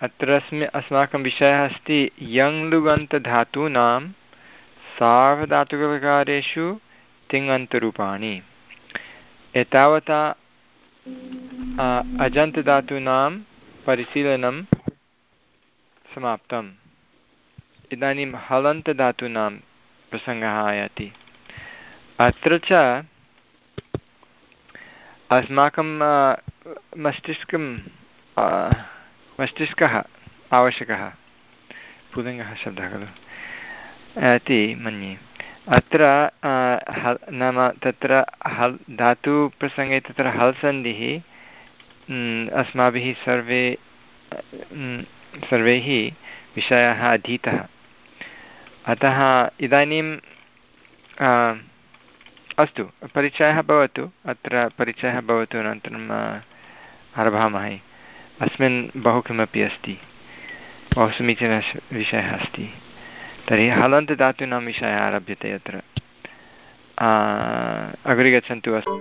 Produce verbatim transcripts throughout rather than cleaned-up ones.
अत्र अस्माकं विषयः अस्ति यङ् लुगन्तधातूनां सार्वधातुकप्रकारेषु तिङन्तरूपाणि। एतावता अजन्तधातूनां परिशीलनं समाप्तम्। इदानीं हलन्तधातूनां प्रसङ्गः आयाति। अत्र च अस्माकं मस्तिष्कं मस्तिष्कः आवश्यकः, पुल्लिङ्गः शब्दः खलु इति मन्ये। अत्र नाम तत्र हल् धातुप्रसङ्गे तत्र हल् सन्धिः अस्माभिः सर्वे सर्वैः विषयः अधीतः। अतः इदानीं अस्तु, परिचयः भवतु, अत्र परिचयः भवतु, अनन्तरम् आरभामहे। अस्मिन् बहु किमपि अस्ति, बहु समीचीनः विषयः अस्ति। तर्हि हलन्तधातूनां विषयः आरभ्यते अत्र। अग्रे गच्छन्तु। अस्तु,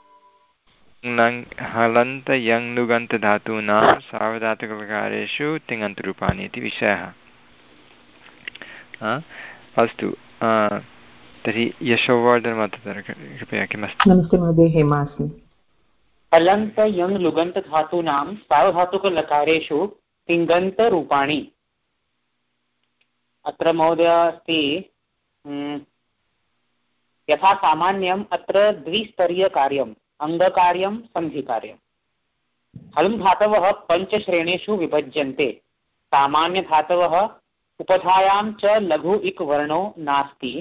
हलन्त यङ् लुगन्तधातूनां सार्वधातुकप्रकारेषु तिङन्तरूपाणि इति विषयः। अस्तु, तर्हि यशोवर्धनमहोदय कृपया किमस्ति? नमस्ते महोदय, हेमा अस्मि। हलन्त यङ् लुगन्तधातूनां सार्वधातुकलकारेषु तिङन्तरूपाणि। अत्र महोदय अस्ति यथा सामान्यम् अत्र द्विस्तरीयकार्यम्, अङ्गकार्यं, सन्धिकार्यं। हलन् धातवः पञ्चश्रेणीषु विभज्यन्ते। सामान्यधातवः उपधायां च लघु इक् वर्णो नास्ति।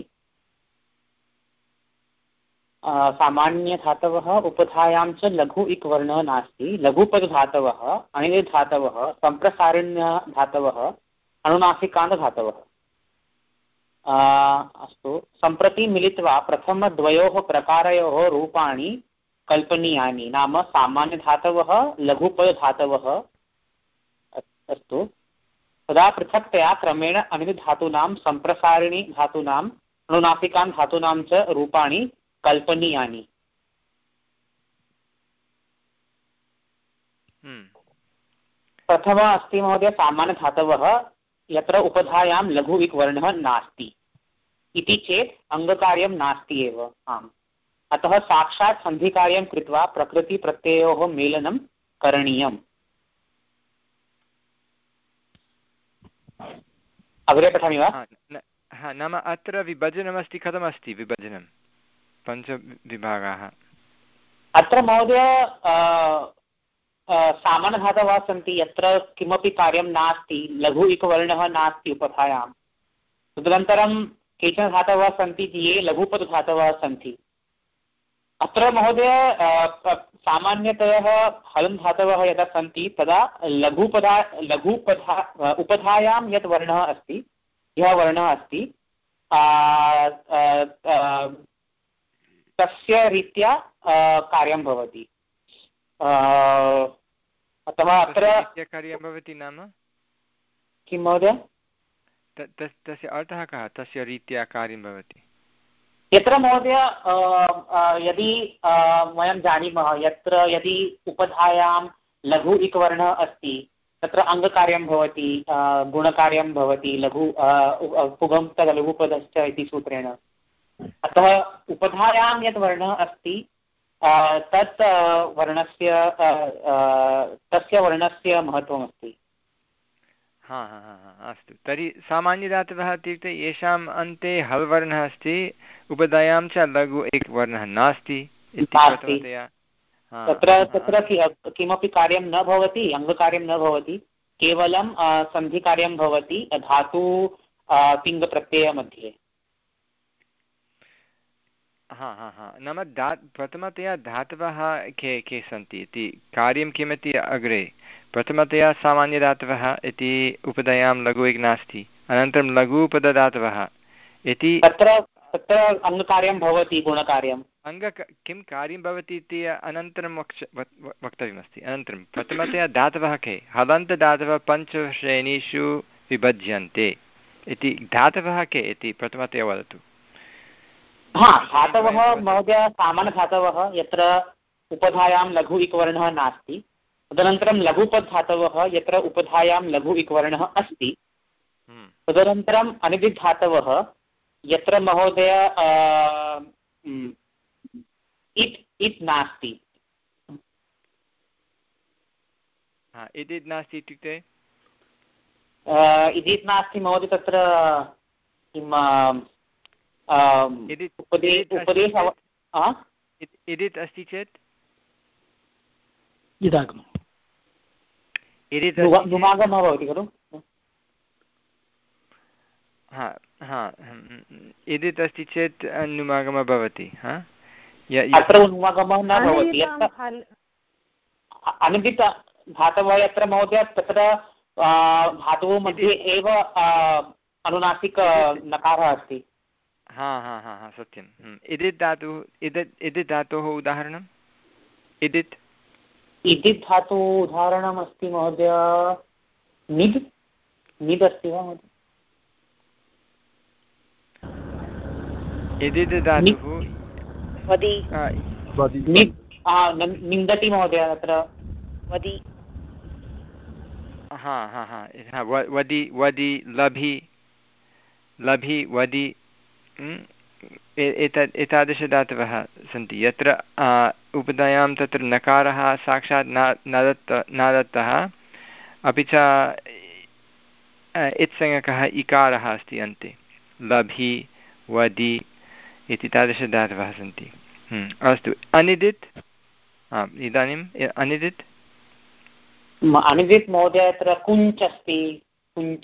सामान्यधातवः उपधायां च लघु इक् वर्णः नास्ति। लघुपदधातवः, अनिधातवः, सम्प्रसारिण्यधातवः, अनुनासिकान्तधातवः। अस्तु, सम्प्रति मिलित्वा प्रथमद्वयोः प्रकारयोः रूपाणि कल्पनीयानि, नाम सामान्यधातवः, लघुपदधातवः। अस्तु, तदा पृथक्तया क्रमेण अनिधातूनां, सम्प्रसारिणी धातूनां, अनुनासिकान् धातूनां च रूपाणि कल्पनीयानि। प्रथमः अस्ति महोदय सामान्यधातवः यत्र उपधायां लघु इक् वर्णः नास्ति इति चेत् अङ्गकार्यं नास्ति एव। आम्, अतः साक्षात् सन्धिकार्यं कृत्वा प्रकृतिप्रत्ययोः मेलनं करणीयम्। अग्रे पठामि वा? नाम अत्र विभजनमस्ति, कथमस्ति विभजनं? पञ्चविभागाः। अत्र महोदय सामान्यधातवः सन्ति यत्र किमपि कार्यं नास्ति, लघु इक् वर्णः नास्ति उपधायां। तदनन्तरं केचन धातवः सन्ति ये लघुपदधातवः सन्ति। अत्र महोदय सामान्यतः हलन् धातवः यदा सन्ति तदा लघुपदा लघुपधा उपधायां यत् वर्णः अस्ति, यः वर्णः अस्ति तस्य रीत्या कार्यं भवति। अथवा अत्र कार्यं भवति नाम किं महोदय? तस्य अर्थः कः? तस्य रीत्या कार्यं भवति यत्र महोदय यदि वयं जानीमः यत्र यदि उपधायां लघु इक् वर्णः अस्ति तत्र अङ्गकार्यं भवति, गुणकार्यं भवति, लघु पुगं लघुपदश्च इति सूत्रेण। अतः उपधायां यत् वर्णः अस्ति तत् वर्णस्य तस्य वर्णस्य महत्त्वमस्ति। हा हा हा अस्तु, तर्हि सामान्यधातवः इत्युक्ते येषाम् अन्ते हल् वर्णः अस्ति, उपधायां च लघु एक वर्णः नास्ति इति प्रथमतया। तत्र तत्र किमपि कार्यं न भवति, अङ्गकार्यं न भवति, केवलं सन्धिकार्यं भवति धातु तिङ्प्रत्ययमध्ये। हा हा हा नाम धा प्रथमतया धातवः के के सन्ति इति कार्यं किमिति अग्रे। प्रथमतया सामान्यधातवः इति उपधायां लघु इक् नास्ति, अनन्तरं लघु उपधातवः इति तत्र तत्र अङ्गकार्यं भवति, गुणकार्यम्। अङ्ग किं कार्यं भवति इति अनन्तरं वक्ष वक्तव्यमस्ति। अनन्तरं प्रथमतया धातवः के? हलन्तधातवः पञ्चश्रेणीषु विभज्यन्ते इति धातवः के इति प्रथमतया वदतु। हा, धातवः महोदय सामान्यधातवः यत्र उपधायां लघु इक् वर्णः नास्ति, तदनन्तरं लघुपद्धातवः यत्र उपधायां लघु इक्वर्णः अस्ति, तदनन्तरम् अनिदिद्धातवः यत्र महोदय इत् इत् नास्ति। इदित् नास्ति इत्युक्ते इदित् नास्ति महोदय, तत्र किम् उपदेश इदित् अस्ति चेत् नुमागमः भवति खलु। हा हा इदित् अस्ति चेत् नुमागमः भवति। अत्र नुमागमः न भवति। अनिदित् धातवः यत्र महोदय तत्र धातुः मध्ये एव अनुनासिक नकारः अस्ति। हा हा हा हा सत्यम्। इदित् धातुः इदित् इदित् धातोः उदाहरणम् इदित् इदित् धातुः उदाहरणम् अस्ति महोदय निद् निद् अस्ति वा महोदय? इदित् धातुः निन्दति महोदय अत्र वदि। हा हा हा वदि वदि लभि लभि वदि एतद् एतादृशधातवः सन्ति यत्र उपधायां तत्र नकारः साक्षात् न न दत्त न दत्तः, अपि च इत्संज्ञकः इकारः अस्ति अन्ते। लभि वदि इति तादृशधातवः सन्ति। अस्तु, अनिदित् इदानीम् अनिदित् अनिदित् महोदय अत्र कुञ्च् अस्ति। कुञ्च्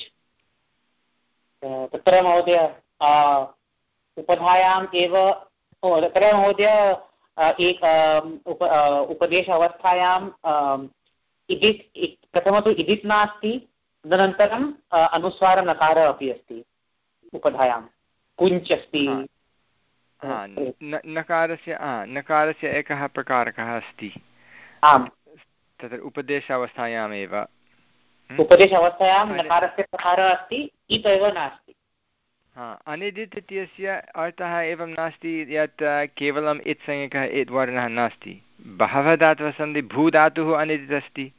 तत्र महोदय उपधायाम् एव तत्र महोदय एक उप उपदेश अवस्थायाम् इदित् प्रथमतु इदित् नास्ति, तदनन्तरम् अनुस्वारनकारः अपि अस्ति उपधायां। कुञ्च् अस्ति। नकारस्य नकारस्य एकः प्रकारकः अस्ति। आम्, तत्र उपदेशावस्थायामेव उपदेशावस्थायां नकारस्य प्रकारः अस्ति, इत् एव नास्ति। हा, अनिदित् इत्यस्य अर्थः एवं नास्ति यत् केवलम् इत्संज्ञकः इत् वर्णः नास्ति। बहवः धातवः सन्ति। भूधातुः अनिदित् अस्ति।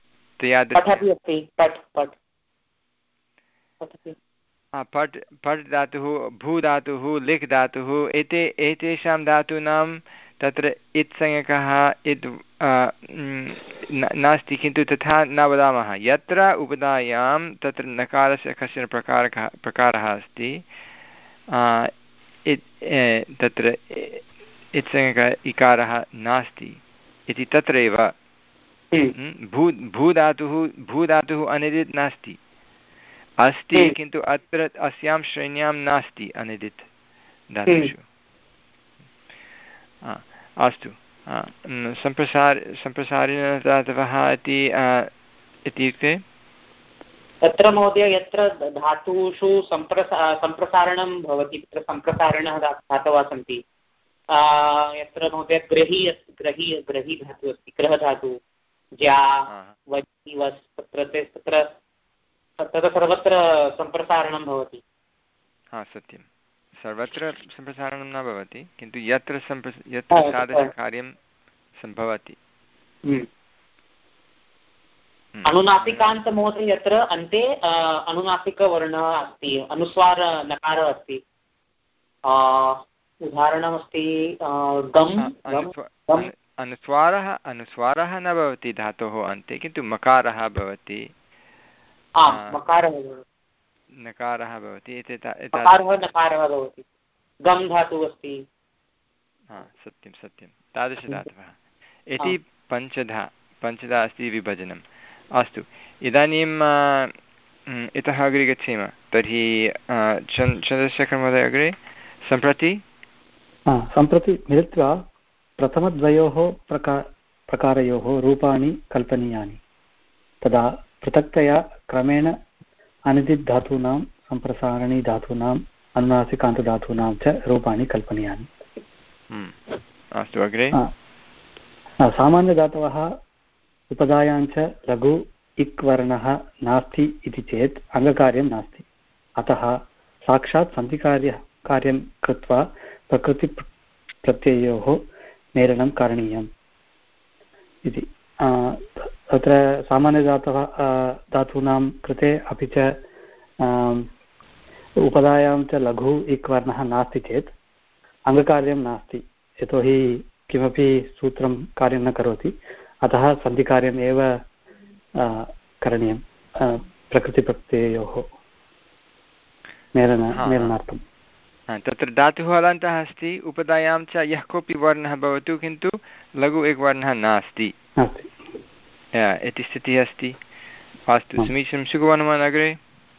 पट् पट् धातुः, भूधातुः, लिख् धातुः, एते एतेषां धातूनां तत्र इत्संज्ञकः इत् नास्ति, किन्तु तथा न वदामः। यत्र उपधायां तत्र नकारस्य कश्चन प्रकारः प्रकारः अस्ति, तत्र इत्संज्ञकः इकारः नास्ति इति तत्रैव। भू भूधातुः भूधातुः अनिदित् नास्ति, अस्ति, किन्तु अत्र अस्यां श्रेण्यां नास्ति अनिदित् धातुषु। अस्तु, सम्प्रसार सम्प्रसारिणधातवः इति इत्युक्ते तत्र महोदय यत्र धातुषु सम्प्रसा सम्प्रसारणं भवति, तत्र सम्प्रसारणः धातवः सन्ति। यत्र महोदय ग्रही ग्रही ग्रही धातुः अस्ति, ग्रहधातुः ज्या वदि वस्, तत्र तत्र तत्र सर्वत्र सम्प्रसारणं भवति। हा सत्यं, सर्वत्र सम्प्रसारणं न भवति, किन्तु यत्र सम्प्र यत्र तादृशकार्यं सम्भवति। अनुनासिकान्त महोदय यत्र अन्ते अनुनासिकवर्णः अस्ति, अनुस्वार नकारः अस्ति। उदाहरणमस्ति गम्। अनुस्वारः अनुस्वारः न भवति धातोः अन्ते, किन्तु मकारः भवति। नकारः भवति। गम् धातुः अस्ति। हा सत्यं सत्यं, तादृशधातवः इति पञ्चधा पञ्चधा अस्ति विभजनम्। अस्तु, इदानीम् इतः अग्रे गच्छेम। तर्हि चन्द्रशेखर महोदय अग्रे। सम्प्रति सम्प्रति मिलित्वा प्रथमद्वयोः प्रका प्रकारयोः रूपाणि कल्पनीयानि। तदा पृथक्तया क्रमेण अनिदिद्धातूनां सम्प्रसारणीधातूनाम् अनुनासिकान्तधातूनां च रूपाणि कल्पनीयानि। अस्तु, अग्रे। सामान्यधातवः उपधायां च लघु इक् वर्णः नास्ति इति चेत् अङ्गकार्यं नास्ति। अतः साक्षात् सन्धिकार्य कार्यं कृत्वा प्रकृतिप्रत्ययोः मेलनं करणीयम् इति। तत्र सामान्यधातवः धातूनां कृते अपि च उपधायां च लघु इक् वर्णः नास्ति चेत् अङ्गकार्यं नास्ति, यतोहि किमपि सूत्रं कार्यं न करोति, अतः सन्धिकार्यम् एव करणीयं प्रकृतिप्रत्ययोः मेलन मेलनार्थं। तत्र धातुः हलन्तः अस्ति, उपधायां च यः कोऽपि वर्णः भवतु किन्तु लघु एकः वर्णः नास्ति इति स्थितिः अस्ति। अस्तु, समीचीनं। सुगुणवान् अग्रे।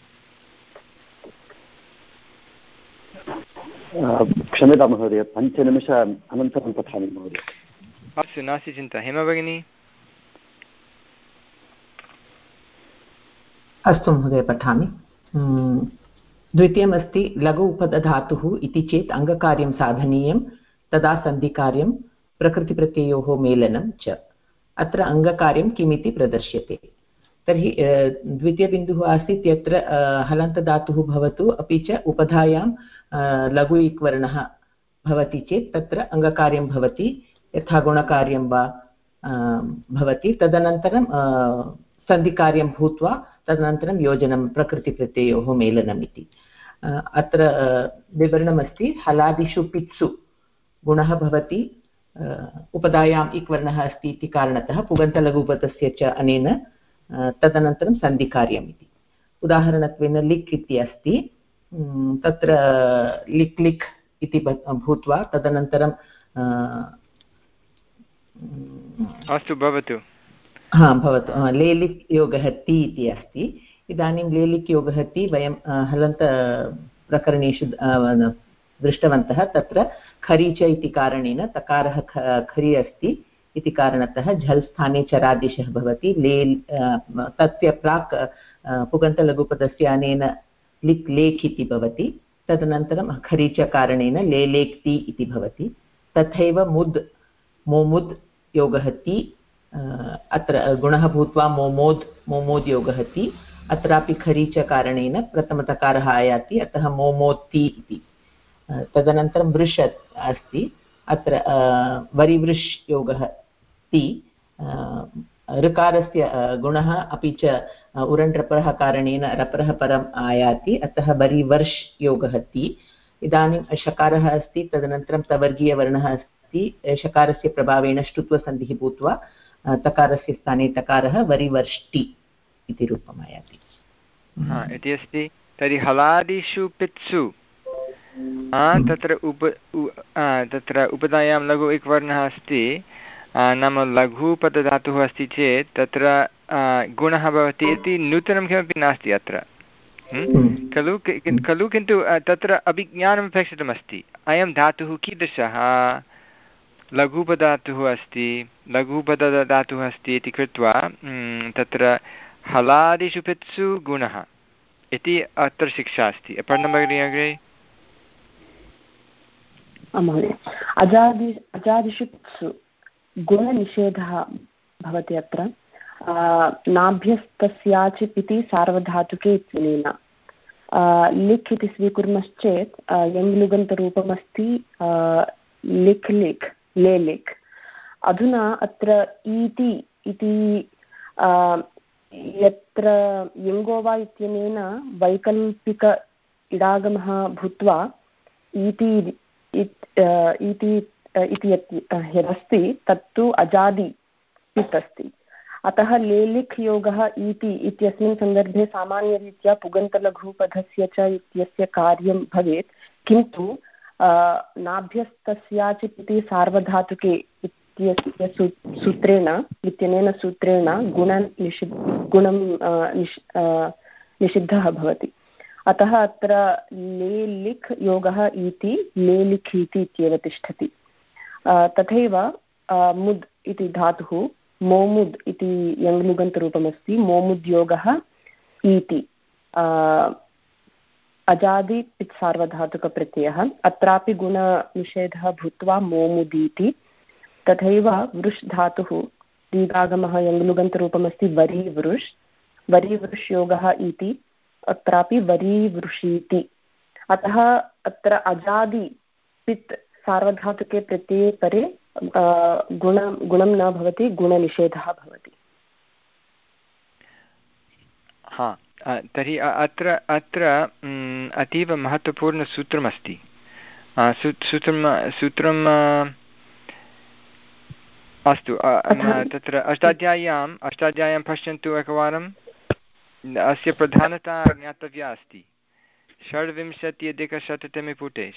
क्षम्यतां महोदय, पञ्चनिमिष अनन्तरं पठामि महोदय। अस्तु, नास्ति चिन्ता। हेमा भगिनी। अस्तु महोदय, पठामि। द्वितीयमस्ति लघु उपधातुः इति चेत् अङ्गकार्यं साधनीयं, तदा सन्धिकार्यं प्रकृतिप्रत्ययोः मेलनं च। अत्र अङ्गकार्यं किमिति प्रदर्श्यते। तर्हि द्वितीयबिन्दुः आसीत् यत्र हलन्तधातुः भवतु अपि च उपधायां लघु इक् वर्णः भवति चेत् तत्र अङ्गकार्यं भवति, यथा गुणकार्यं वा भवति। तदनन्तरं सन्धिकार्यं भूत्वा तदनन्तरं योजनं प्रकृतिप्रत्ययोः मेलनम् इति। अत्र विवरणमस्ति। हलादिषु पित्सु गुणः भवति, उपधायाम् इक् वर्णः अस्ति इति कारणतः पुगन्तलघुपदस्य च अनेन तदनन्तरं सन्धिकार्यम् इति। उदाहरणत्वेन लिक् इति अस्ति, तत्र लिक् लिक् इति भूत्वा तदनन्तरं अस्तु भवतु हा भवतु लेलिक् योगः ति इति अस्ति। इदानीं लेलिक् योगः ति वयं हलन्तप्रकरणेषु दृष्टवन्तः। तत्र खरी च इति कारणेन तकारः खरी अस्ति इति कारणतः झल् स्थाने चरादेशः भवति। ले तस्य प्राक् पुगन्तलघुपदस्य अनेन लिक् लेख् इति भवति। तदनन्तरं खरी च कारणेन ले लेक् ति इति भवति। तथैव मुद् मोमुद् योगः ति, अत्र गुणः भूत्वा मोमोद् मोमोद् योगः ति। अत्रापि खरी च कारणेन प्रथमतकारः आयाति, अतः मोमोति इति। तदनन्तरं वृष् अस्ति, अत्र वरिवृष् योगः ति। ऋकारस्य गुणः अपि च उरण् रपरः कारणेन रपरः परम् आयाति, अतः वरिवर्ष् योगः ति। इदानीं शकारः अस्ति, तदनन्तरं तवर्गीयवर्णः अस्ति। शकारस्य प्रभावेण ष्टुत्वसन्धिः भूत्वा तकारस्य स्थाने तकारः वरिवर्ष्टि इति रूपम् आयाति इति अस्ति। तर्हि हलादिषु पित्सु तत्र उप तत्र उपधायां लघु इक् वर्णः अस्ति, नाम लघुपदधातुः अस्ति चेत् तत्र गुणः भवति इति नूतनं किमपि नास्ति अत्र खलु खलु किन्तु तत्र अभिज्ञानम् अपेक्षितमस्ति। अयं धातुः कीदृशः, लघुपदधातुः अस्ति, लघुपदधातुः अस्ति इति कृत्वा तत्र हलादिषु पित्सु गुणः इति अत्र शिक्षा अस्ति। अपर्णं भगिनी अग्रे। महोदय, अजादि अजादिषु पित्सु गुणनिषेधः भवति। अत्र नाभ्यस्तस्याचित् इति सार्वधातुके इत्यनेन लिख् इति स्वीकुर्मश्चेत् यङ्लुगन्तरूपमस्ति लिख् लिख् ले लिख्। अधुना अत्र ईति इति यत्र यङ्गोवा इत्यनेन वैकल्पिक इडागमः भूत्वा ईति इति इति यदस्ति तत्तु अजादि पित् अस्ति। अतः लेलिख् योगः इति इत्यस्मिन् सन्दर्भे सामान्यरीत्या पुगन्तलघुपधस्य च इत्यस्य कार्यं भवेत्, किन्तु नाभ्यस्तस्याचित् इति सार्वधातुके इत्यस्य सूत्रेण इत्यनेन सूत्रेण गुणनिषि गुणं निषि निषिद्धः भवति। अतः अत्र लेलिख् योगः इति लेलिख् इति इत्येव तिष्ठति। तथैव मुद् इति धातुः मोमुद् इति यङ्लुगन्तरूपमस्ति, मोमुद्योगः इति अजादि पित् सार्वधातुकप्रत्ययः। अत्रापि गुणनिषेधः भूत्वा मोमुदीति। तथैव वृष् धातुः दीर्घागमः यङ्लुगन्तरूपमस्ति वरीवृष्, वरीवृष् योगः इति, अत्रापि वरीवृषीति। अतः अत्र अजादि पित् सार्वधातुके प्रत्यये परे गुण गुणं न भवति, गुणनिषेधः भवति। हा, तर्हि अत्र अत्र अतीव महत्त्वपूर्णसूत्रमस्ति। सूत्रं सूत्रं अस्तु, तत्र अष्टाध्याय्याम् अष्टाध्याय्यां पश्यन्तु एकवारम्। अस्य प्रधानता ज्ञातव्या अस्ति। षड्विंशत्यधिकशततमे पुटे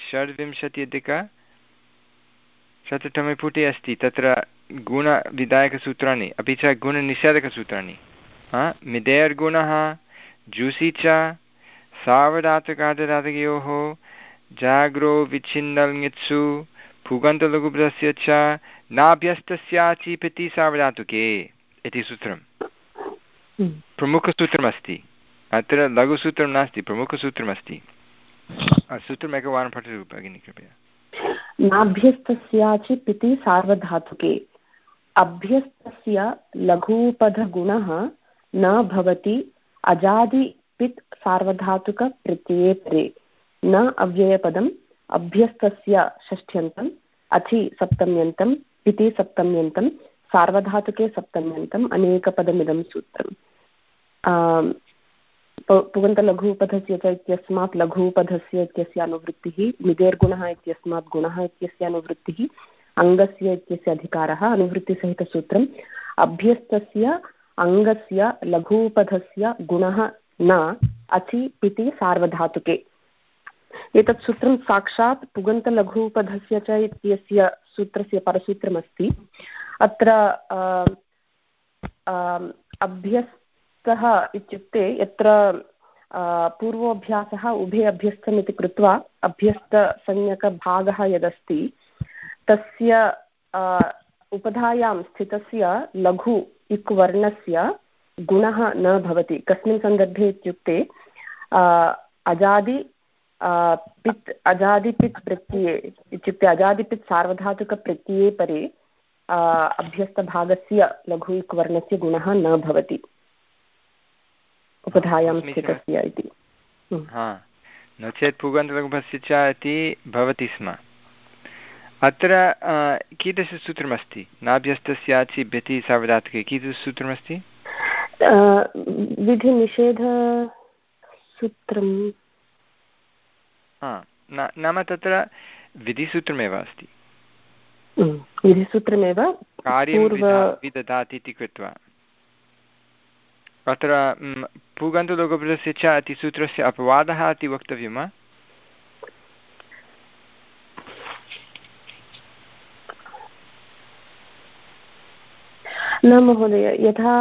षड्विंशत्यधिकशततमे पुटे अस्ति तत्र गुणविधायकसूत्राणि अपि च गुणनिषेधकसूत्राणि। मिदेर्गुणः, जूसि च, सार्वधातुकार्धधातुकयोः, जाग्रो विच्छिन्नल् पुगन्तलघुपदस्य च नाभ्यस्तस्याचि पिति सार्वधातुके इति सूत्रं प्रमुखसूत्रमस्ति। अत्र लघुसूत्रं नास्ति, प्रमुखसूत्रमस्ति। सूत्रम् एकवारं पठतु भगिनि कृपया। नाभ्यस्तस्याचि पिति सार्वधातुके अभ्यस्तस्य लघूपधगुणः न भवति अजादिपित् सार्वधातुकप्रत्यये परे। न अव्ययपदम् अभ्यस्तस्य षष्ठ्यन्तम् अचि सप्तम्यन्तं पिति सप्तम्यन्तं सार्वधातुके सप्तम्यन्तम् अनेकपदमिदं सूत्रम्। पुगन्तलघूपधस्य च इत्यस्मात् लघूपधस्य इत्यस्य अनुवृत्तिः, मिदेर्गुणः इत्यस्मात् गुणः इत्यस्य अनुवृत्तिः, अङ्गस्य इत्यस्य अधिकारः, अनुवृत्तिसहितसूत्रम्। अभ्यस्तस्य अङ्गस्य लघूपधस्य गुणः न अचि पिति सार्वधातुके। एतत् सूत्रं साक्षात् पुगन्तलघूपधस्य च इत्यस्य सूत्रस्य परसूत्रमस्ति। अत्र अभ्यस्तः इत्युक्ते यत्र पूर्वोऽभ्यासः उभे अभ्यस्तम् इति कृत्वा अभ्यस्तसंज्ञकभागः यदस्ति तस्य उपधायां स्थितस्य लघु इक् वर्णस्य गुणः न भवति। कस्मिन् सन्दर्भे इत्युक्ते अजादि पित् अजादिपित् प्रत्यये इत्युक्ते अजादिपित् सार्वधातुकप्रत्यये परे अभ्यस्तभागस्य लघु इक् वर्णस्य गुणः न भवति उपधायां स्थितस्य इति। नो चेत् पुगन्तलघुपधस्य च इति भवति स्म। अत्र कीदृशसूत्रमस्ति? नाभ्यस्तस्याचि भिति सार्वधातुके कीदृशसूत्रमस्ति? विधिनिषेधसूत्रं। नाम तत्र विधिसूत्रमेव अस्ति, विधिसूत्रमेव कार्यं विदधाति इति कृत्वा। अत्र पुगन्तलघुपधस्य च इति सूत्रस्य अपवादः इति वक्तव्यं वा? न महोदय, यथा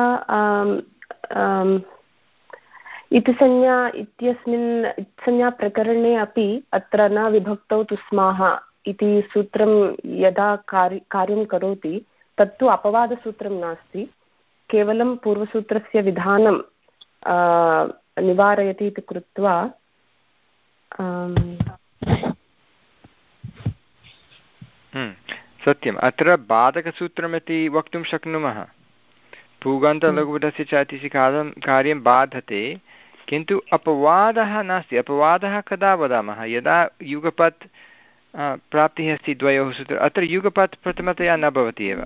इति संज्ञा इत्यस्मिन् संज्ञाप्रकरणे अपि अत्र न विभक्तौ तु स्माः इति सूत्रं यदा कार्य कार्यं करोति तत्तु अपवादसूत्रं नास्ति, केवलं पूर्वसूत्रस्य विधानं निवारयति इति कृत्वा सत्यम्। अत्र बाधकसूत्रमिति वक्तुं शक्नुमः। पुगन्तलघुपधस्य च इति कार्यं कार्यं बाधते, किन्तु अपवादः नास्ति। अपवादः कदा वदामः? यदा युगपत् प्राप्तिः अस्ति द्वयोः सूत्र। अत्र युगपत् प्रथमतया न भवति एव।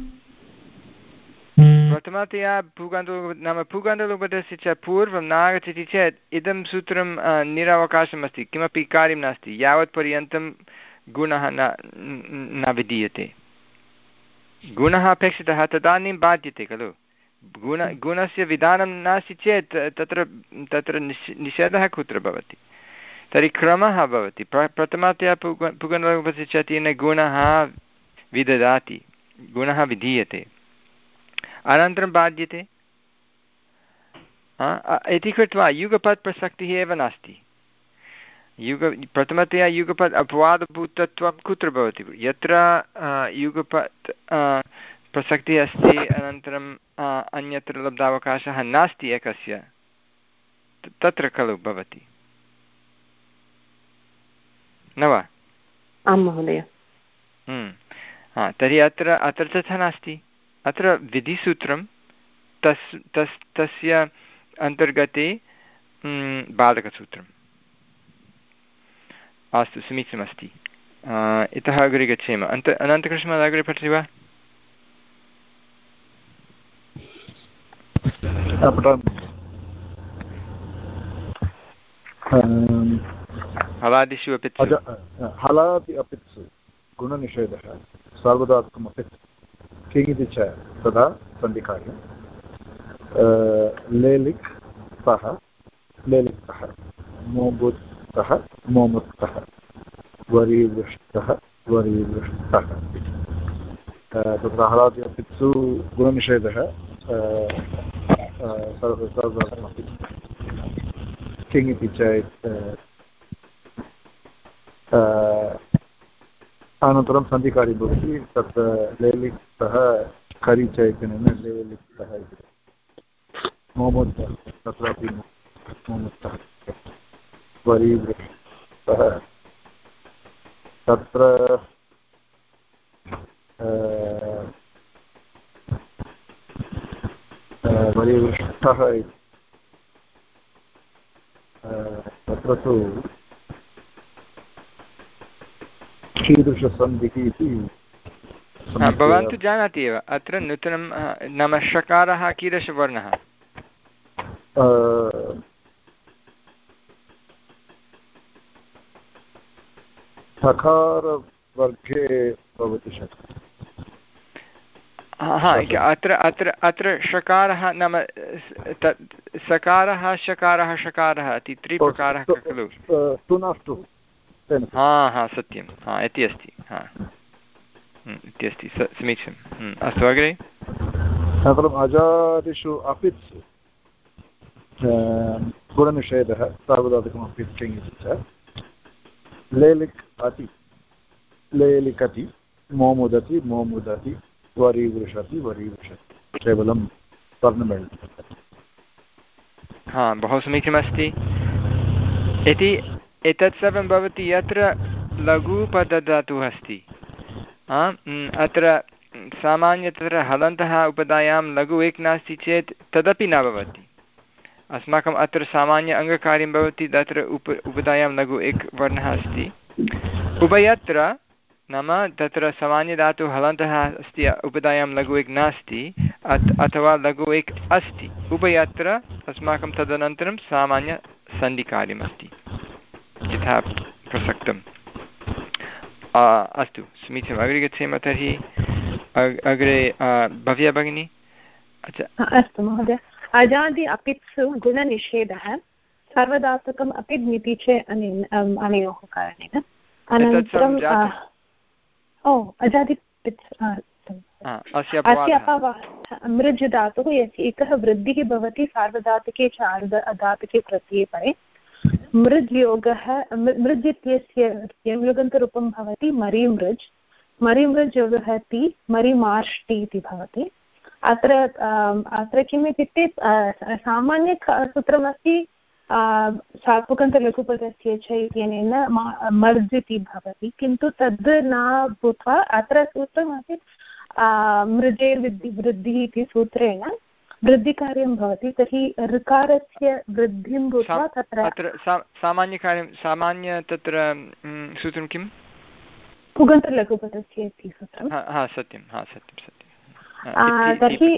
प्रथमतया पुगन्तलघु नाम पुगन्तलघुपधस्य च पूर्वं नागच्छति चेत् इदं सूत्रं निरवकाशमस्ति, किमपि कार्यं नास्ति यावत्पर्यन्तं गुणः न न विधीयते। गुणः अपेक्षितः तदानीं बाध्यते खलु। गुण गुणस्य विधानं नास्ति चेत् तत्र तत्र निश् निषेधः कुत्र भवति? तर्हि क्रमः भवति। प्र प्रथमतया पुग पुगन्तलघुपधस्य च तेन गुणः विदधाति, गुणः विधीयते, अनन्तरं बाध्यते इति कृत्वा युगपत् प्रसक्तिः एव नास्ति। युग प्रथमतया युगपत् अपवादभूतत्वं कुत्र भवति? यत्र युगपत् प्रसक्तिः अस्ति अनन्तरं अन्यत्र लब्धावकाशः नास्ति एकस्य, तत्र खलु भवति, न वा? आं महोदय। तर्हि अत्र अत्र तथा नास्ति। अत्र विधिसूत्रं तस् तस् तस्य अन्तर्गते बाधकसूत्रम्। अस्तु, समीचीनमस्ति। इतः अग्रे गच्छेम। अन्त अनन्तकृष्णमहोदय अग्रे पठति वा? हलादिषु अपि हलादि अपित्सु गुणनिषेधः सार्वधातुकमपि किङिति च तदा सन्धिकार्यं लेलिक् सः लेलिक्तः मोमुक्तः मोमुक्तः वरीवृष्टः वरीवृष्टः तत्र हलादि अपित्सु गुणनिषेधः सार्वधातुकमपि किङिति च अनन्तरं सन्धिकार्यं भवति तत्र लेलिक्तः खरि च इत्यनेन लेलिक्तः इति मोमुक्तः तत्रापि मोमुक्तः वरीवृष्टः तत्र वरीवृष्टः तत्र तु कीदृशसन्धिः इति भवान् तु जानाति एव अत्र नूतनं नाम षकारः कीदृशवर्णः? सकारवर्गे भवति हा अत्र अत्र अत्र षकारः नाम सकारः शकारः षकारः इति त्रिप्रकारः खलु? हा हा सत्यं हा इति अस्ति हा इति अस्ति समीचीनम् अस्तु अग्रे। अनन्तरम् अजादिषु अपित्सु गुणनिषेधः सार्वधातुकमपित् किङिति च लेलिक् अति लेलिकति मोमुदति मोमुदति वरीवृषति वरीवृषति केवलं वर्णमेल। हा बहु समीचीनमस्ति। इति एतत् सर्वं भवति यत्र लघुपदधातुः अस्ति। अत्र सामान्य तत्र हलन्तः उपधायां लघु एक नास्ति चेत् तदपि न भवति। अस्माकम् अत्र सामान्य अङ्गकार्यं भवति तत्र उप उपधायां लघु एक वर्णः अस्ति। उभयत्र नाम तत्र सामान्यधातुः हलन्तः अस्ति उपधायां लघु एक नास्ति अथवा लघु एक अस्ति उभयत्र अस्माकं तदनन्तरं सामान्यसन्धिकार्यमस्ति यथा प्रसक्तम्। अस्तु समीचीनम् अग्रे गच्छेम तर्हि अग्रे भव्या भगिनी। अस्तु महोदय। अजादि अपित्सु गुणनिषेधः सार्वधातुकम् अपि नीति च अनेन अनयोः कारणेन। अनन्तरं ओ अजादि अस्य अपवादः मृज् धातुः यस्य एकः वृद्धिः भवति सार्वधातुके च अधातुके प्रत्यये परे मृज् योगः मृज् इत्यस्य योगन्तरूपं भवति मरि मृज् मरि मृज् योगः ति मरि मार्ष्टि इति भवति। अत्र अत्र किम् इत्युक्ते सामान्यसूत्रमस्ति सार्वधातुकलघुपदस्य च इत्यनेन मर्ज् इति भवति किन्तु तद् न भूत्वा अत्र सूत्रमासीत् मृजेर्वृद्धि वृद्धिः इति सूत्रेण वृद्धिकार्यं भवति। तर्हि ऋकारस्य वृद्धिं भूत्वा तत्र अत्र सामान्यकार्यं सामान्य तत्र सूत्रं किं पुगन्तलघुपदस्य इति सूत्रं। हा सत्यं हा सत्यं सत्यं। तर्हि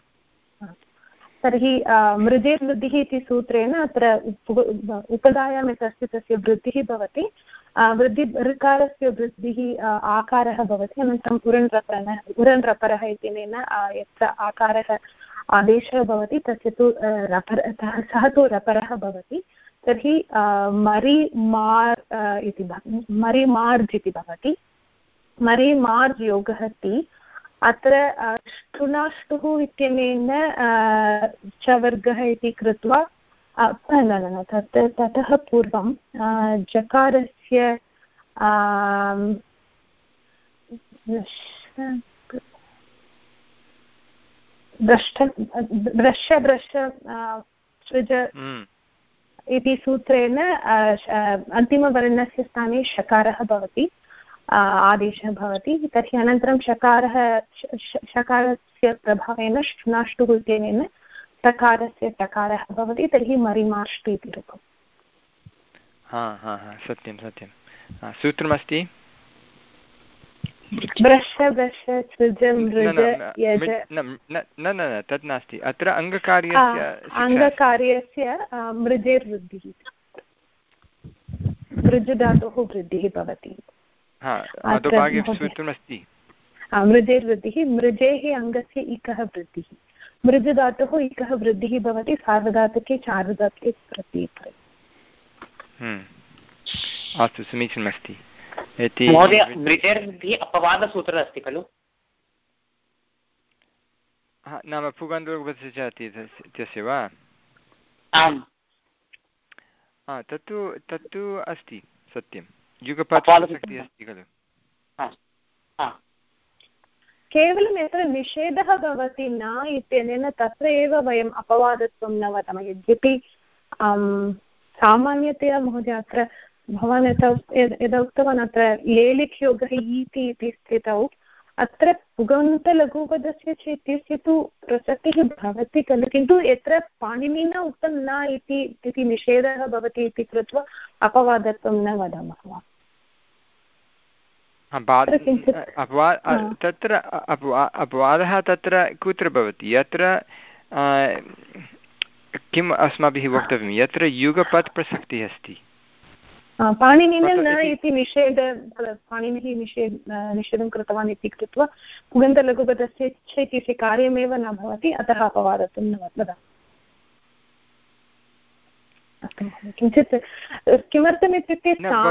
तर्हि मृजेर्वृद्धिः इति सूत्रेण अत्र उपधायां यत् अस्ति तस्य वृद्धिः भवति। वृद्धि ऋकारस्य वृद्धिः आकारः भवति। अनन्तरम् उरन् रपरः उरन् रपरः इत्यनेन यत्र आकारः आदेशः भवति तस्य तु रपर सः तु रपरः भवति। तर्हि मरि मार् इति मरि मार्ज् इति भवति। मरि मार्ज् योगः ति अत्र ष्टुनाष्टुः इत्यनेन च वर्गः इति कृत्वा न न न तत् ततः पूर्वं जकारस्य भ्रष्ट भ्रश्य भ्रश्य सृज इति सूत्रेण अन्तिमवर्णस्य स्थाने शकारः भवति आदेशः भवति। तर्हि अनन्तरं शकारः शकारस्य प्रभावेन ष्टुनाष्टुः इत्यनेन टकारस्य टकारः भवति। तर्हि मरिमाष्टु इति रूपम्। हा हा हा सत्यं सत्यं सूत्रमस्ति न न तत् नास्ति अत्र अङ्गकार्यस्य अङ्गकार्यस्य मृजेर्वृद्धिः मृजुधातोः वृद्धिः भवति अस्ति मृजेर्वृद्धिः मृजेः अङ्गस्य इकः वृद्धिः मृजुधातोः इकः वृद्धिः भवति सार्वधातुके चार्वधातुके प्रत्यये अस्तु समीचीनमस्ति महोदय मृजेर्वृद्धिः अपवादसूत्रः अस्ति खलु नाम पुगन्तस्य इत्यस्य वा आम् तत्तु तत्तु अस्ति सत्यं युगपत् प्रसक्तिः अस्ति खलु केवलं यत्र निषेधः भवति न इत्यनेन तत्र एव वयम् अपवादत्वं न वदामः यद्यपि सामान्यतया महोदय अत्र भवान् यथा यदा उक्तवान् अत्र लेलिख्योगः इति इति स्थितौ अत्र पुगन्तलघुपदस्य चेत्यस्य तु प्रसक्तिः भवति खलु किन्तु यत्र पाणिनिना उक्तं न इति निषेधः भवति इति कृत्वा अपवादत्वं न वदामः वा तत्र अपवादः तत्र कुत्र भवति यत्र किम् अस्माभिः वक्तव्यं यत्र युगपत् प्रसक्तिः अस्ति पाणिनिना न इति निषेध पाणिनिः निषेध निषेधं कृतवान् इति कृत्वा पुगन्तलघुपदस्य च इत्यस्य कार्यमेव न भवति अतः अपवादत्वं न वदामः किञ्चित् किमर्थमित्युक्ते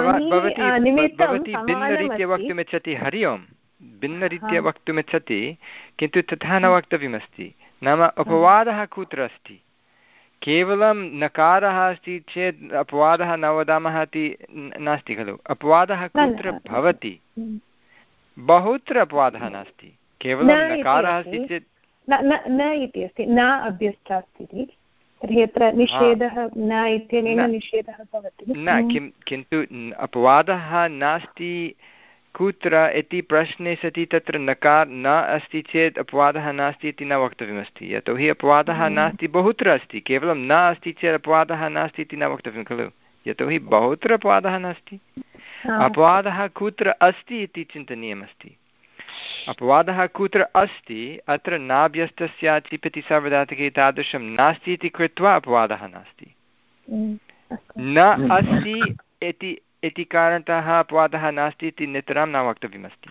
भिन्नरीत्या वक्तुमिच्छति हरि ओं भिन्नरीत्या वक्तुमिच्छति किन्तु तथा न वक्तव्यमस्ति नाम अपवादः कुत्र अस्ति केवलं नकारः अस्ति चेत् अपवादः न वदामः इति नास्ति खलु अपवादः कुत्र भवति बहुत्र अपवादः नास्ति केवलं नकारः अस्ति चेत् न इति अस्ति न अभ्यस्ता अस्ति तर्हि यत्र निषेधः न इत्यनेन निषेधः भवति न किं किन्तु अपवादः नास्ति कुत्र इति प्रश्ने सति तत्र नकार न अस्ति चेत् अपवादः नास्ति इति न वक्तव्यमस्ति यतोहि अपवादः नास्ति बहुत्र अस्ति केवलं न अस्ति चेत् अपवादः नास्ति इति न वक्तव्यं खलु यतोहि बहुत्र अपवादः नास्ति अपवादः कुत्र अस्ति इति चिन्तनीयमस्ति अपवादः कुत्र अस्ति अत्र नाभ्यस्तस्य चिपति सार्वधातुके तादृशं नास्ति इति कृत्वा अपवादः नास्ति न अस्ति इति इति कारणतः अपवादः नास्ति इति नितरां न वक्तव्यमस्ति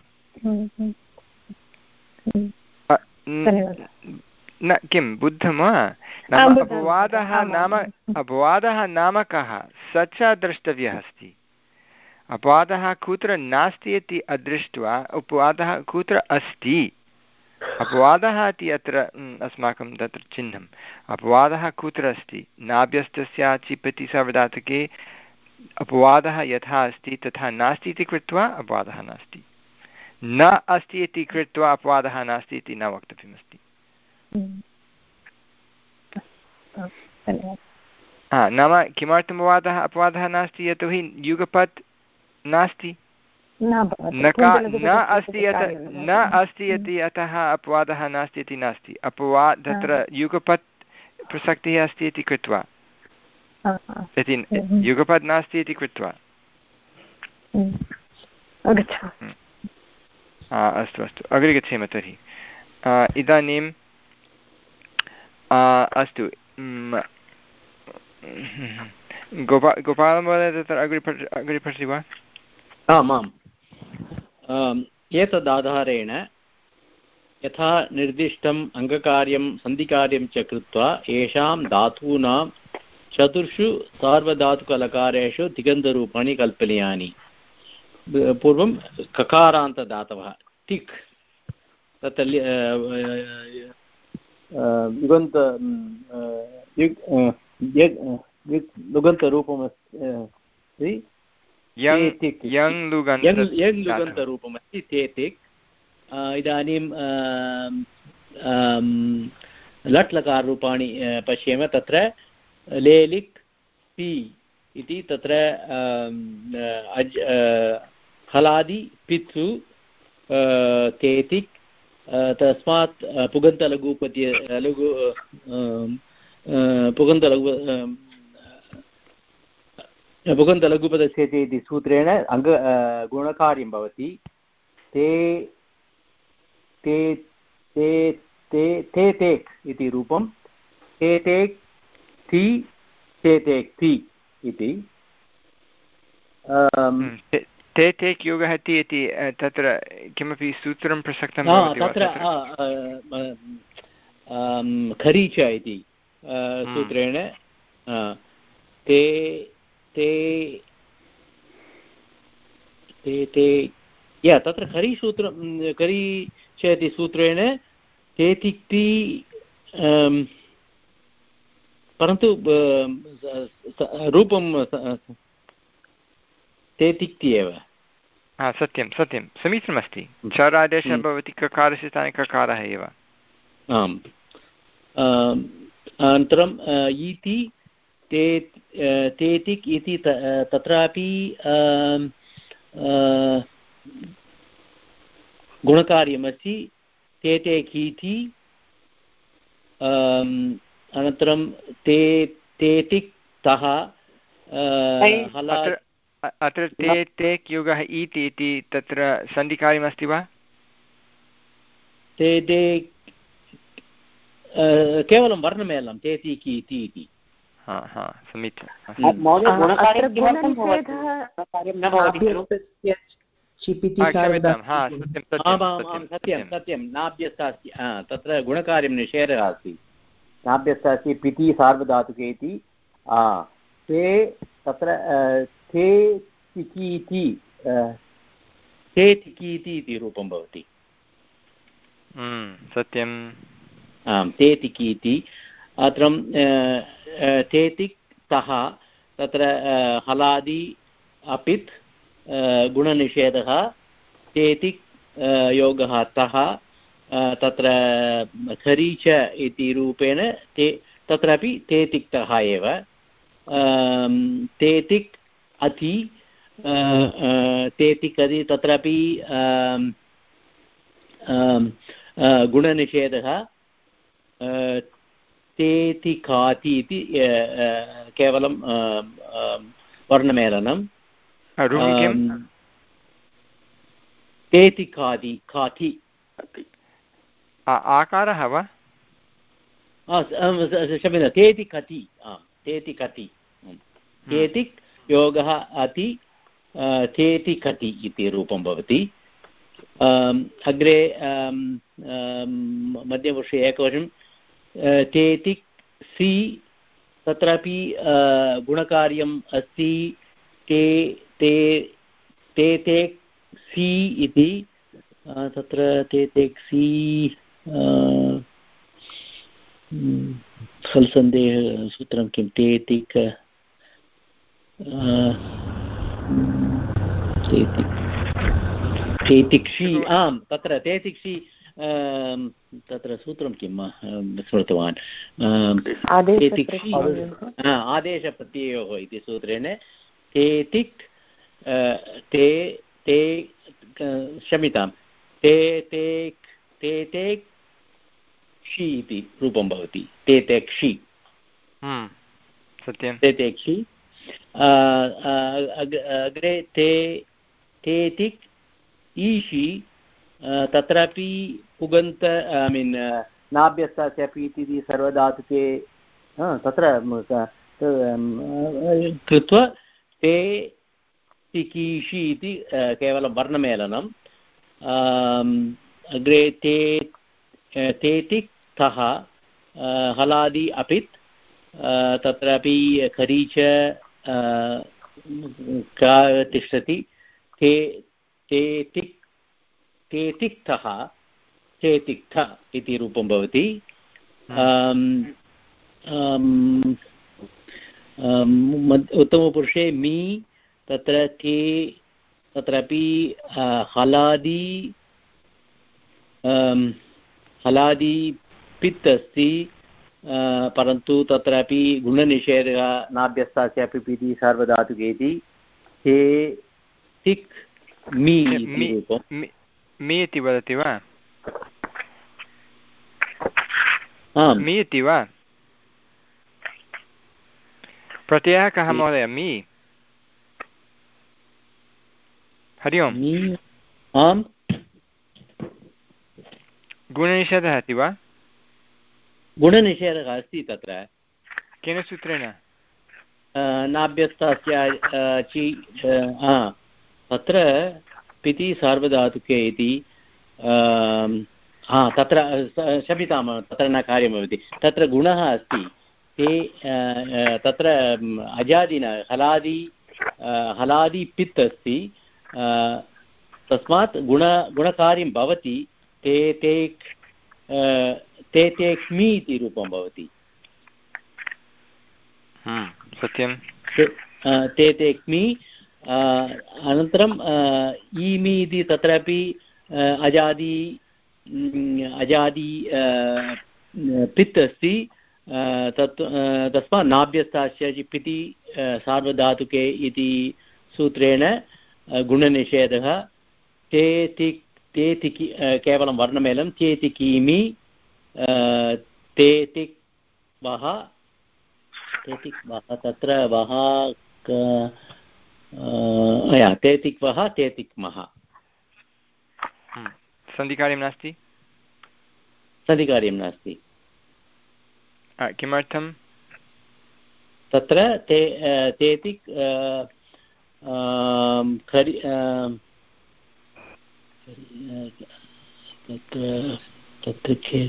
न किं बुद्धं वा नाम अपवादः नाम अपवादः नाम कः स च द्रष्टव्यः अस्ति अपवादः कुत्र नास्ति इति अदृष्ट्वा अपवादः कुत्र अस्ति अपवादः इति अत्र अस्माकं तत्र चिह्नम् अपवादः कुत्र अस्ति नाभ्यस्तस्य चिपति सार्वधातुके अपवादः यथा अस्ति तथा नास्ति इति कृत्वा अपवादः नास्ति न अस्ति इति कृत्वा अपवादः नास्ति इति न वक्तव्यमस्ति नाम किमर्थम् अपवादः अपवादः नास्ति यतोहि युगपत् नास्ति न अस्ति न अस्ति इति अतः अपवादः नास्ति इति नास्ति अपवाद तत्र युगपत् प्रसक्तिः अस्ति इति कृत्वा इति युगपद् नास्ति इति कृत्वा अस्तु अस्तु अग्रे गच्छेम तर्हि इदानीं अस्तु गोपा गोपालमहोदय तत्र अग्रे अग्रे पठति वा आम् आम् एतदाधारेण यथा निर्दिष्टम् अङ्गकार्यं सन्धिकार्यं च कृत्वा येषां धातूनां चतुर्षु सार्वधातुकलकारेषु तिगन्तरूपाणि कल्पनीयानि पूर्वं ककारान्तदातवः टिक् तत् युगन्त लुगन्तरूपमस्ति यङ् लुगन्तरूपमस्ति ते तिक् इदानीं लट् लकाररूपाणि पश्येम तत्र लेलिक् पि इति तत्र अज् हलादि पित्सु केतिक् तस्मात् पुगन्तलघुपद्य लघु पुगन्तलघु पुगन्तलघुपदस्य इति सूत्रेण अङ्ग गुणकार्यं भवति ते ते ते ते ते तेक् इति रूपं ते तेक् थि ते तेक् थि इति ते तेक् योगः इति इति तत्र किमपि सूत्रं प्रसक्तं तत्र खरीच इति सूत्रेण ते ते ते ते या तत्र खरीसूत्रं खरीच इति सूत्रेण ते तिक्ति परन्तु रूपं ते तिक्ति एव हा सत्यं सत्यं समीचीनमस्ति चरादेशः भवति ककारस्य स्थाने ककारः एव आम् अनन्तरम् इति ते तेतिक् इति तत्रापि गुणकार्यमस्ति ते ते कीति अनन्तरं ते तेतिक् तः अत्र ते तेक् योगः इति इति तत्र सन्धिकार्यमस्ति वा ते ते केवलं वर्णमेलनं तेति की इति इति हा हा समीचीनं सत्यं सत्यं नाभ्यस्तः अस्ति तत्र गुणकार्यं निषेधः अस्ति नाभ्यस्तः अस्ति पिति सार्वधातुके इति ते तत्र ते तिकीति ते तिकीति इति रूपं भवति सत्यम् आम् ते तिकीति अत्र तेतिक् तः तत्र हलादि अपित् गुणनिषेधः तेतिक् योगः तः तत्र खरीच इति रूपेण ते तत्रापि तेतिक्तः एव तेतिक् अति तेतिक् अति तत्रापि गुणनिषेधः तेतिकाति इति केवलं वर्णमेलनं तेतिकादि काति आकारः वा क्षम्यतां तेतिकति तेतिकति तेतिक् योगः अति तेतिकति इति रूपं भवति अग्रे मध्यमपुरुषे एकवचनं तेतिक् सि तत्रापि गुणकार्यम् अस्ति ते ते ते तेक् सि इति तत्र ते तेक् सि फल्सन्देहसूत्रं किं तेतिक् तेतिक्षि आम् तत्र तेतिक्षि तत्र सूत्रं किं स्मृतवान् तेतिक्षि आदेशप्रत्ययोः इति सूत्रेण तेतिक् ते ते क्षम्यतां ते तेक् ते तेक् क्षि इति रूपं भवति ते तेक्षि सत्यं ते तेक्षि अग्रे ते तेतिक् ईशि तत्रापि पुगन्त ऐ मीन् नाभ्यस्तस्य इति सर्वधातुके तत्र कृत्वा ते तिकीषि इति केवलं वर्णमेलनम् अग्रे ते तेतिक् तः हलादि अपित् तत्रापि खरीच का तिष्ठति ते तेतिक् तेतिक्तः तेतिक्थ इति रूपं भवति उत्तमपुरुषे मी तत्र ते तत्रापि हलादि हलादि पित् अस्ति परन्तु तत्रापि गुणनिषेधः नाभ्यस्तस्य अपि पिति सार्वधातुके इति ते तिक् मी इति रूपं मी इति वदति वा मी इति वा प्रत्ययः कः महोदय मी हरि ओम् आम् गुणनिषेधः अस्ति वा? गुणनिषेधः अस्ति तत्र। केन सूत्रेण? नाभ्यस्तस्य चि तत्र पिति सार्वधातुके इति हा तत्र क्षम्यतां तत्र न कार्यं भवति। तत्र गुणः अस्ति ते तत्र अजादिन हलादि हलादि पित् अस्ति तस्मात् गुण गुणकार्यं भवति ते ते ते ते क्मि इति रूपं भवति। सत्यं ते ते क्मि अनन्तरं ईमि इति तत्रापि अजादि अजादि पित् अस्ति तत् तस्मात् नाभ्यस्तास्य पिति सार्वधातुके इति सूत्रेण गुणनिषेधः ते ति ते तिकि केवलं वर्णमेलं ते तिकीमि ते तिक् वः ते तिक् वः तत्र वः ते तिक् वः ते तिक्मः। सन्धिकार्यं नास्ति? सन्धिकार्यं नास्ति। किमर्थं? तत्र ते ते तिक् खरि तत्र तत्र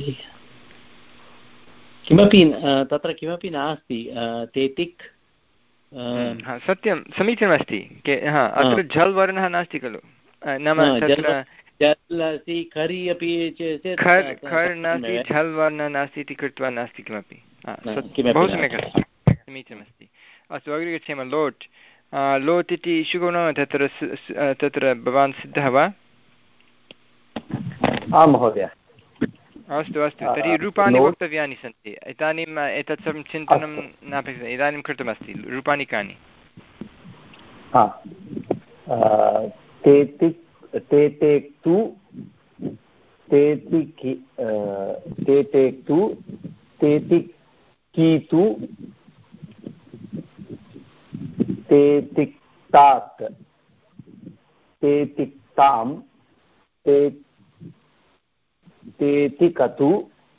किमपि तत्र किमपि नास्ति ते तिक् सत्यं समीचीनमस्ति। अत्र झल् वर्णः नास्ति खलु? नाम तत्र जल् अस्ति खरि अपि चेत् खर् खर् नास्ति झल् वर्णः नास्ति इति कृत्वा नास्ति किमपि। बहु सम्यक् अस्ति समीचीनमस्ति। अस्तु अग्रे गच्छेम। लोट् लोट् इति शुगुणः तत्र तत्र भवान् सिद्धः वा? आं महोदय। अस्तु अस्तु तर्हि रूपाणि वक्तव्यानि सन्ति। इदानीम् एतत् सर्वं चिन्तनं नापेक्षते। इदानीं कृतमस्ति। रूपाणि कानि? ते तिक् ते तेक् तु ते तिक् ते तेक् तु ते तिक् की तु ते तिक्तात् ते तिक्तां ते ते तिकतु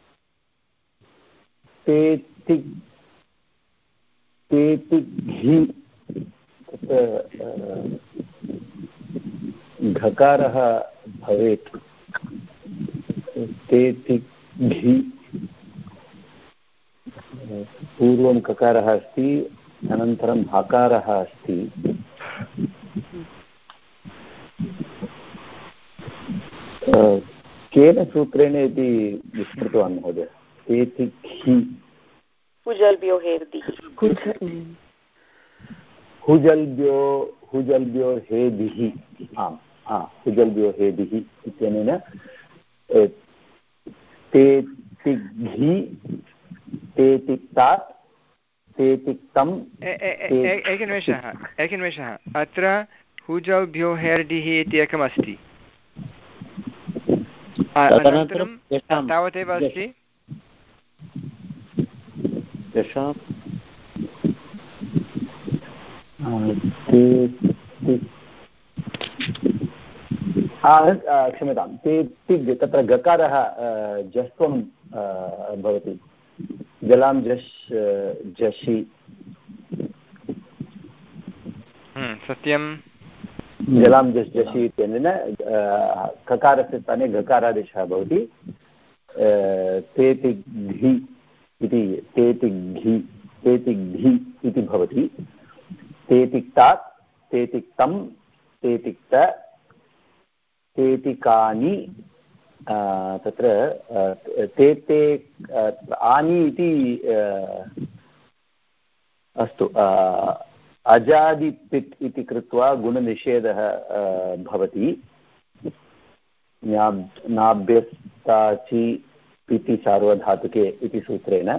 ते तिक् ते तिग्घि घकारः भवेत् ते तिग्घि पूर्वं ककारः अस्ति अनन्तरं हकारः अस्ति केन सूत्रेण इति विस्मृतवान् महोदय? ते तिग्घि हुजल्भ्यो हेर्दि हुजल्भ्यो हुजल्भ्यो हेदिः आम् हा हुजल्भ्यो हेदिः इत्यनेन ते तिग्घि ते तिक्तात् ते तिक्तम्। एकनिमेषः एकनिमेषः अत्र हुजल्भ्यो हेर्दिः इति एकमस्ति। अनन्तरं तावदेव अस्ति। क्षम्यतां ते तिग् तत्र गकारः जस्त्वं भवति जलां जश् जषि सत्यं जलां जश् जषि इत्यनेन ककारस्य स्थाने गकारादेशः भवति। ते तिग्घि इति ते तिग्घि ते तिग्घि इति भवति। ते तिक्तात् ते तिक्तं ते तिक्त ते तिकानि तत्र ते ते आनि इति अस्तु अजादिपित् इति कृत्वा गुणनिषेधः भवति। नाभ्यस्ताचि पिति सार्वधातुके इति सूत्रेण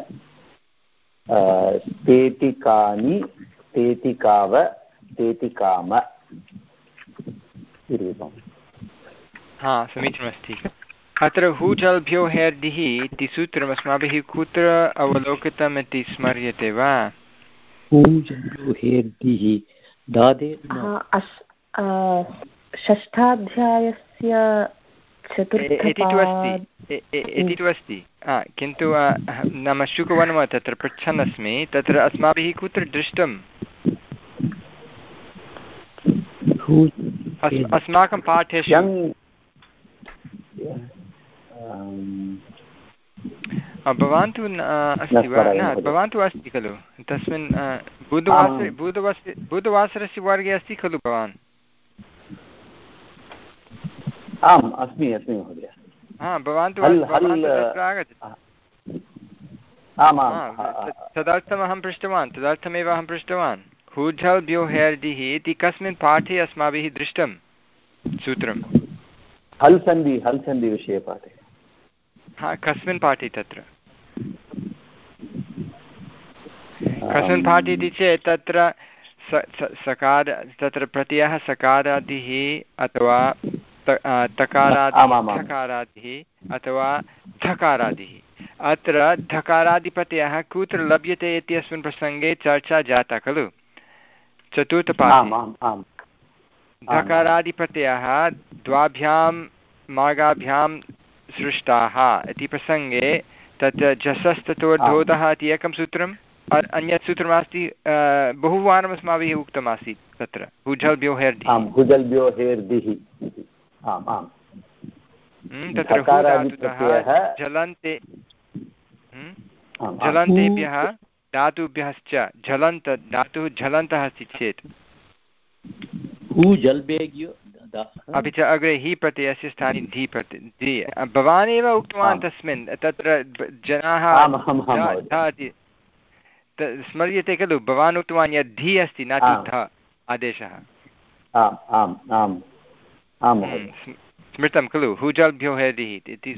तेतिकानि तेतिकाव तेतिकाम रूपम्। हा समीचीनमस्ति। अत्र हुजल्भ्यो हेर्दिः इति सूत्रम् अस्माभिः कुत्र अवलोकितम् इति स्मर्यते वा? हुजल्भ्यो हेर्दिः दादे षष्ठाध्यायस्य इति तु अस्ति इति तु अस्ति किन्तु नाम शुकवर्णः तत्र पृच्छन् अस्मि तत्र अस्माभिः कुत्र दृष्टम् अस्माकं पाठेषु भवान् तु अस्ति वा न भवान् तु अस्ति खलु तस्मिन् बुधवासरे बुधवासरे बुधवासरस्य वर्गे अस्ति खलु भवान् आम् अस्मि अस्मि महोदय हा भवान् तु तत्र आगच्छति तदर्थमहं पृष्टवान् तदर्थमेव अहं पृष्टवान् हुझल् ब्यो हेर्दिः इति कस्मिन् पाठे अस्माभिः दृष्टं सूत्रं हल् सन्धि हल् सन्धि विषये पाठे हा कस्मिन् पाठे तत्र कस्मिन् पाठे इति चेत् तत्र सकार तत्र प्रत्ययः सकारादिः अथवा तकारादिः ठकारादिः अथवा धकारादिः अत्र धकारादिप्रत्ययः कुत्र लभ्यते इत्यस्मिन् प्रसङ्गे चर्चा जाता खलु चतुर्थपाठे धकारादिप्रत्ययः द्वाभ्यां मार्गाभ्यां सृष्टाः इति प्रसङ्गे तत् झसस्ततोर्धोतः इति एकं सूत्रम् अन्यत् सूत्रमस्ति बहुवारम् अस्माभिः उक्तमासीत् तत्र हुझल् ब्यो हेर्दिः तत्र झलन्ते झलन्तेभ्यः धातुभ्यश्च झलन्त धातुः झलन्तः अस्ति चेत् अपि च अग्रे हि प्रत्ययस्य स्थाने धी प्रत्यय धी भवान् एव उक्तवान् तस्मिन् तत्र जनाः स्मर्यते खलु भवान् उक्तवान् यत् धी अस्ति न तु ध आदेशः स्मृतं खलु हुजल्भ्यो हेदिः इति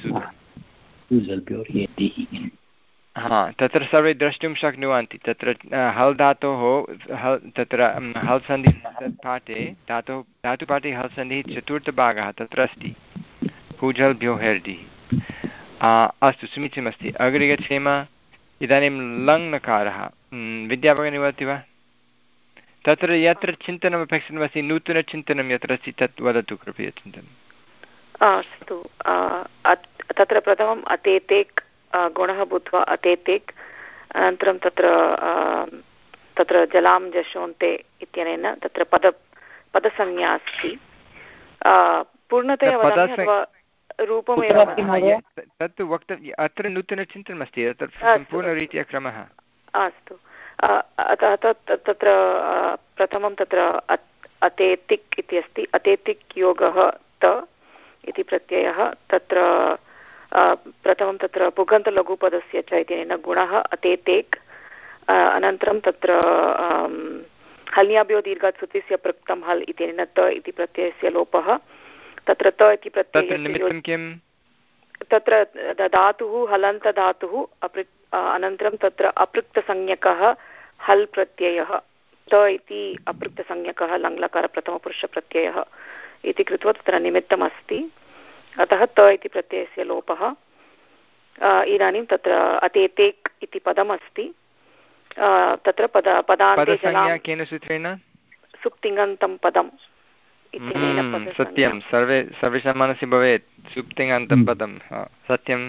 सूत्रम् हा तत्र सर्वे द्रष्टुं शक्नुवन्ति तत्र हल् धातोः हल् तत्र हल् सन्धि पाठे धातोः धातुपाठे हल् सन्धिः चतुर्थभागः तत्र अस्ति हुजल्भ्यो हेर्दिः अस्तु समीचीनमस्ति अग्रे गच्छेम इदानीं लङ् नकारः विद्याभगिनी वदति वा तत्र यत्र चिन्तनम् अपेक्षितमस्ति नूतनचिन्तनं यत्र अस्ति तत् वदतु कृपया चिन्तनम् अस्तु तत्र प्रथमम् अतेतेक् गुणः भूत्वा अतेतेक् अनन्तरं तत्र तत्र जलां जशोन्ते इत्यनेन तत्र पद पदसंज्ञा अस्ति पूर्णतया वदामि अथवा रूपमेव तत्तु वक्तव्य अत्र नूतनचिन्तनमस्ति सम्पूर्णरीत्या क्रमः अस्तु अतः तत्र प्रथमं तत्र अतेतिक् इति अस्ति अतेतिक् योगः त इति प्रत्ययः तत्र प्रथमं तत्र पुगन्तलघुपदस्य च इत्यनेन गुणः अतेतेक् अनन्तरं तत्र हल्याभ्यो दीर्घात् सुतिस्य पृक्तं हल् इत्यनेन त इति प्रत्ययस्य लोपः तत्र त इति प्रत्ययस्य तत्र धातुः हलन्तधातुः अपृ अनन्तरं तत्र अपृक्तसंज्ञकः हल् प्रत्ययः त इति अपृक्तसंज्ञकः लङ्लकारप्रथमपुरुषप्रत्ययः इति कृत्वा तत्र निमित्तमस्ति अतः त इति प्रत्ययस्य लोपः इदानीं तत्र अतेतेक् इति पदमस्ति तत्र पद पदान्ते जलां केन सूत्रेण सुप्तिङन्तं पदम् सत्यं सर्वे सर्वेषां मनसि भवेत् सुप्तिङन्तं पदं सत्यं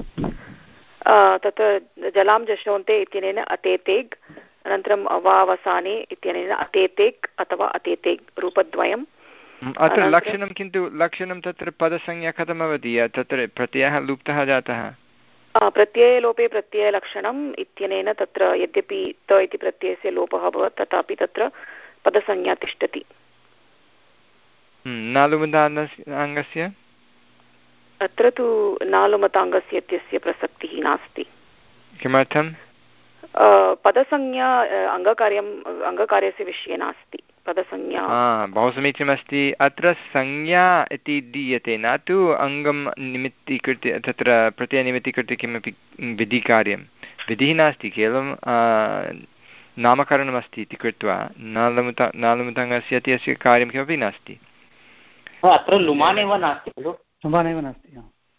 तत्र जलां जशोन्ते इत्यनेन अतेतेक् अनन्तरम् अवावसाने इत्यनेन अतेतेक् अथवा अतेतेक् रूपद्वयम् अत्र लक्षणं किन्तु लक्षणं तत्र पदसंज्ञा कथं भवति तत्र प्रत्ययः लुप्तः जातः प्रत्ययलोपे प्रत्ययलक्षणम् इत्यनेन तत्र यद्यपि त इति प्रत्ययस्य लोपः अभवत् तथापि तत्र पदसंज्ञा तिष्ठति नालुमताङ्गस्य अत्र तु नालुमताङ्गस्य इत्यस्य प्रसक्तिः नास्ति किमर्थं पदसंज्ञा अङ्गकार्यम् अङ्गकार्यस्य विषये नास्ति पदसंज्ञा बहु समीचीनमस्ति अत्र संज्ञा इति दीयते न तु अङ्गं निमित्तीकृत्य तत्र प्रत्ययनिमित्तीकृत्य किमपि विधिकार्यं विधिः नास्ति केवलं नामकरणमस्ति इति कृत्वा नालमुत नालमुतङ्गस्य इत्यस्य कार्यं किमपि नास्ति अत्र लुमानेव नास्ति खलु लुमानेव नास्ति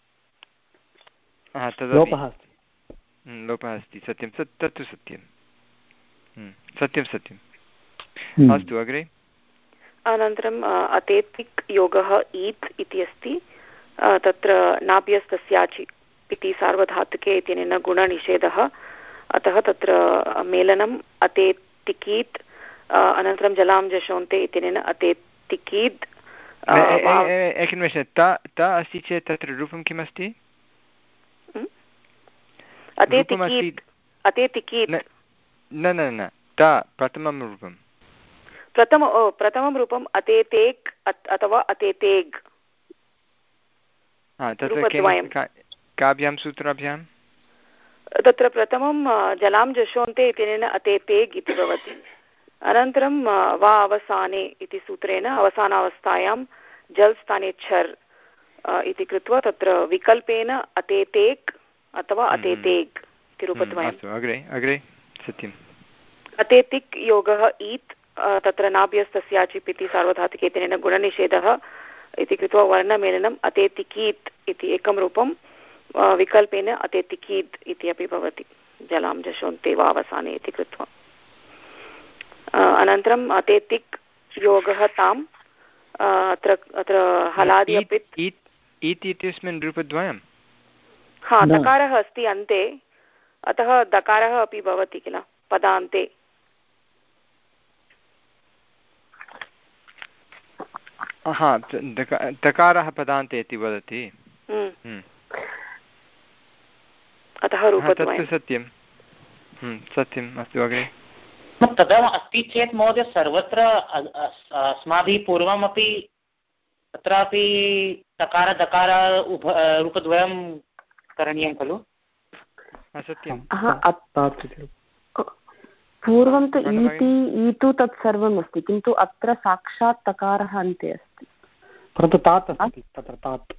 लोपः अस्ति लोपः अस्ति सत्यं तत्तु सत्यं सत्यं सत्यं अस्तु अग्रे अनन्तरम् अतेतिक् योगः ईत् इति अस्ति तत्र नाभ्यस्तस्याचि इति सार्वधातुके इत्यनेन गुणनिषेधः अतः तत्र मेलनम् अतेतिकीत् अनन्तरं जलां जशोन्ते इत्यनेन अतेतिकीद् एकनिमेषं त त अस्ति चेत् तत्र रूपं किमस्ति अतेतिकीत् अतेतिकीत् न न न त प्रथमं रूपं प्रथम ओ प्रथमं रूपम् अतेतेक् अथवा अतेतेग् काभ्यां सूत्राभ्यां तत्र प्रथमं जलां जशोन्ते इत्यनेन अतेतेग् इति भवति अनन्तरं वा अवसाने इति सूत्रेण अवसानावस्थायां जल् स्थाने छर् इति कृत्वा तत्र विकल्पेन अतेतेक् अथवा अतेतेग् इति रूपद्वयम् अग्रे अग्रे सत्यम् अतेतिक् योगः ईत् तत्र नाभ्यस्तस्याचिप् इति सार्वधातुके इत्यनेन गुणनिषेधः इति कृत्वा वर्णमेलनम् अतेतिकीत् इति एकं रूपं विकल्पेन अतेतिकीद् इति अपि भवति जलां जशोन्ते वा अवसाने इति कृत्वा अनन्तरम् अतेतिक् योगः ताम् अत्र अत्र हलादि अपि इति इत्यस्मिन् रूपद्वयं हा दकारः अस्ति अन्ते अतः दकारः अपि भवति किल पदान्ते हा दकारः पदान्ते इति वदति अतः रूपद्वयं सत्यं सत्यम् अस्तु अग्रे तदा अस्ति चेत् महोदय सर्वत्र अस्माभिः पूर्वमपि तत्रापि तकार दकार उभ रूपद्वयं करणीयं खलु सत्यं पूर्वं तु इति ईतु तत् सर्वम् अस्ति किन्तु अत्र साक्षात् तकारः अन्ते अस्ति परन्तु तात् अस्ति तत्र तात्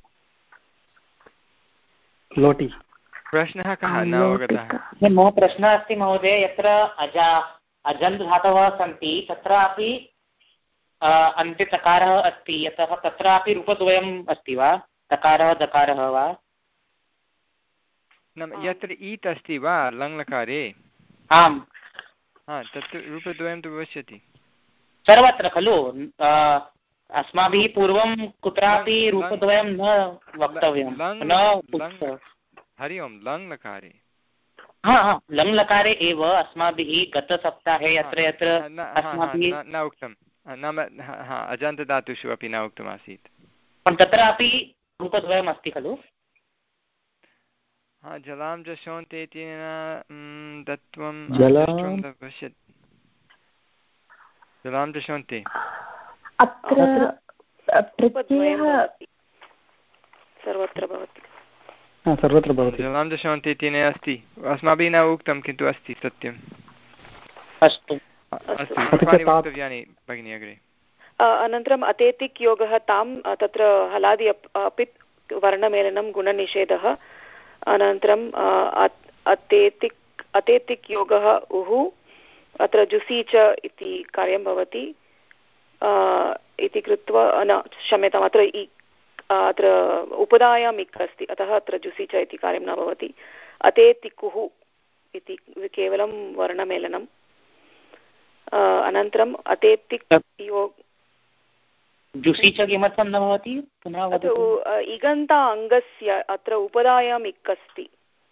लोटि प्रश्नः कः न अवगतः मम प्रश्नः अस्ति महोदय यत्र अजा अजन्त् धातवः सन्ति तत्रापि अन्ते तकारः अस्ति यतः तत्रापि रूपद्वयम् अस्ति वा तकारः दकारः वा यत्र ईत् अस्ति वा लङ्लकारे आम् हा तत् रूपद्वयं तु भविष्यति सर्वत्र खलु अस्माभिः पूर्वं कुत्रापि रूपद्वयं न वक्तव्यं न हरि ओं लङ्लकारे हा हा लङ्लकारे एव अस्माभिः गतसप्ताहे यत्र यत्र अस्माभिः न उक्तं नाम हा अजान्तदातुषु अपि न उक्तमासीत् तत्रापि रूपद्वयम् अस्ति खलु हा जलां जशोन्ते इत्यनेन दत्वं पश्यत् जलां जशोन्ते अत्र प्रत्ययः सर्वत्र भवति सर्वत्र भवति जलां जशोन्ते इत्यनेन अस्ति अस्माभिः न उक्तं किन्तु अस्ति सत्यम् अस्तु अस्तु वक्तव्यानि भगिनि अग्रे अनन्तरम् अतेतिक् योगः तां तत्र हलादि अपि वर्णमेलनं गुणनिषेधः अनन्तरम् अतेतिक् अतेतिक् योगः उः अत्र जुसि च इति कार्यं भवति इति कृत्वा न क्षम्यताम् अत्र अत्र उपधायाम् इक् अस्ति अतः अत्र जुसि च इति कार्यं न भवति अतेतिकुः इति केवलं वर्णमेलनम् अनन्तरम् अतेतिक् योग जुसि च किमर्थं न भवति पुनः वदतु इगन्त अङ्गस्य अत्र उपधायाम् इक् अस्ति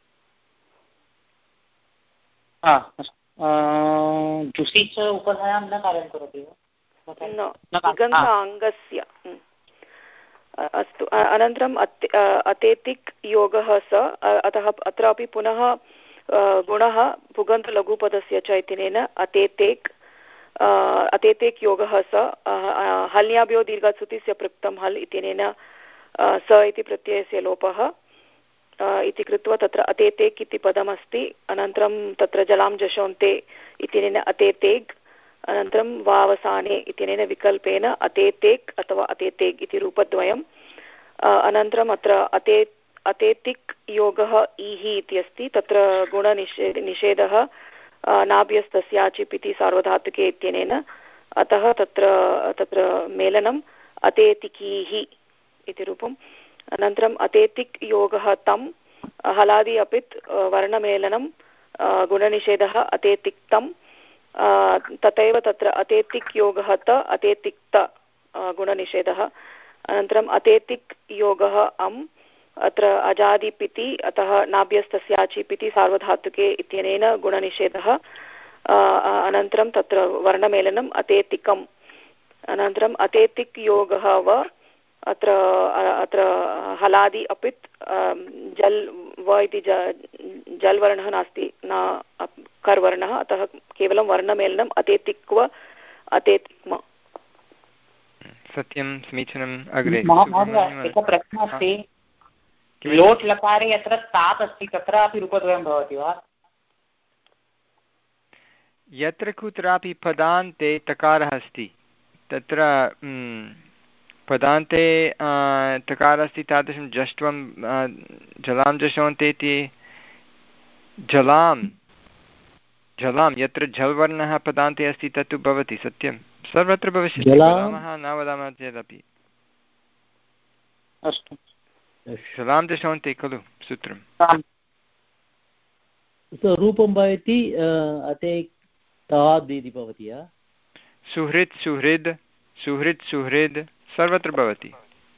जुसि च उपधायां न कार्यं करोति न इगन्त अङ्गस्य अस्तु अनन्तरम् अतेतिक् योगः स अतः अत्रापि पुनः गुणः पुगन्तलघुपदस्य च इत्यनेन अतेतेक् अतेतेक् योगः स हल्याभ्यो दीर्घसुतिस्य पृक्तं हल् इत्यनेन स इति प्रत्ययस्य लोपः इति कृत्वा तत्र अतेतेक् इति पदमस्ति अनन्तरं तत्र जलां जशोन्ते इत्यनेन अतेतेग् अनन्तरं वावसाने इत्यनेन विकल्पेन अतेतेक् अथवा अतेतेग् इति रूपद्वयम् अनन्तरम् अत्र अते अतेतिक् योगः ईः इति अस्ति तत्र गुणनिषेध निषेधः नाभ्यस्तस्याचिप् इति सार्वधातुके इत्यनेन अतः तत्र तत्र मेलनम् अतेतिकीः इति रूपम् अनन्तरम् अतेतिक् योगः तं हलादि अपित् वर्णमेलनं गुणनिषेधः अतेतिक्तं तथैव तत्र अतेतिक् योगः त अतेतिक्त गुणनिषेधः अनन्तरम् अतेतिक् योगः अम् अत्र अजादिपिति अतः नाभ्यस्तस्याचिपिति सार्वधातुके इत्यनेन गुणनिषेधः अनन्तरं तत्र वर्णमेलनम् अतेतिकम् अनन्तरम् अतेतिक् योगः व अत्र अत्र हलादि अपित् जल् व इति जल् वर्णः नास्ति न कर्वर्णः अतः केवलं वर्णमेलनम् अतेतिक्व अतेतिक्म। सत्यं समीचीनम्। अग्रे एकः प्रश्नः अस्ति, लोट् लकारे यत्र तात् अस्ति तत्रापि रूपद्वयं भवति वा? यत्र कुत्रापि पदान्ते तकारः अस्ति तत्र पदान्ते तकारः अस्ति तादृशं जष्ट्वं जलां जशोन्ते इति जलां जलां यत्र झल्वर्णः पदान्ते अस्ति तत्तु भवति। सत्यं सर्वत्र भविष्यति, वदामः न वदामः चेदपि। अस्तु, जलां जशोन्ते खलु सूत्रं। रूपं भवति अते ताद् इति भवति। सुहृत् सुहृद् सुहृत् सुहृद् सर्वत्र भवति।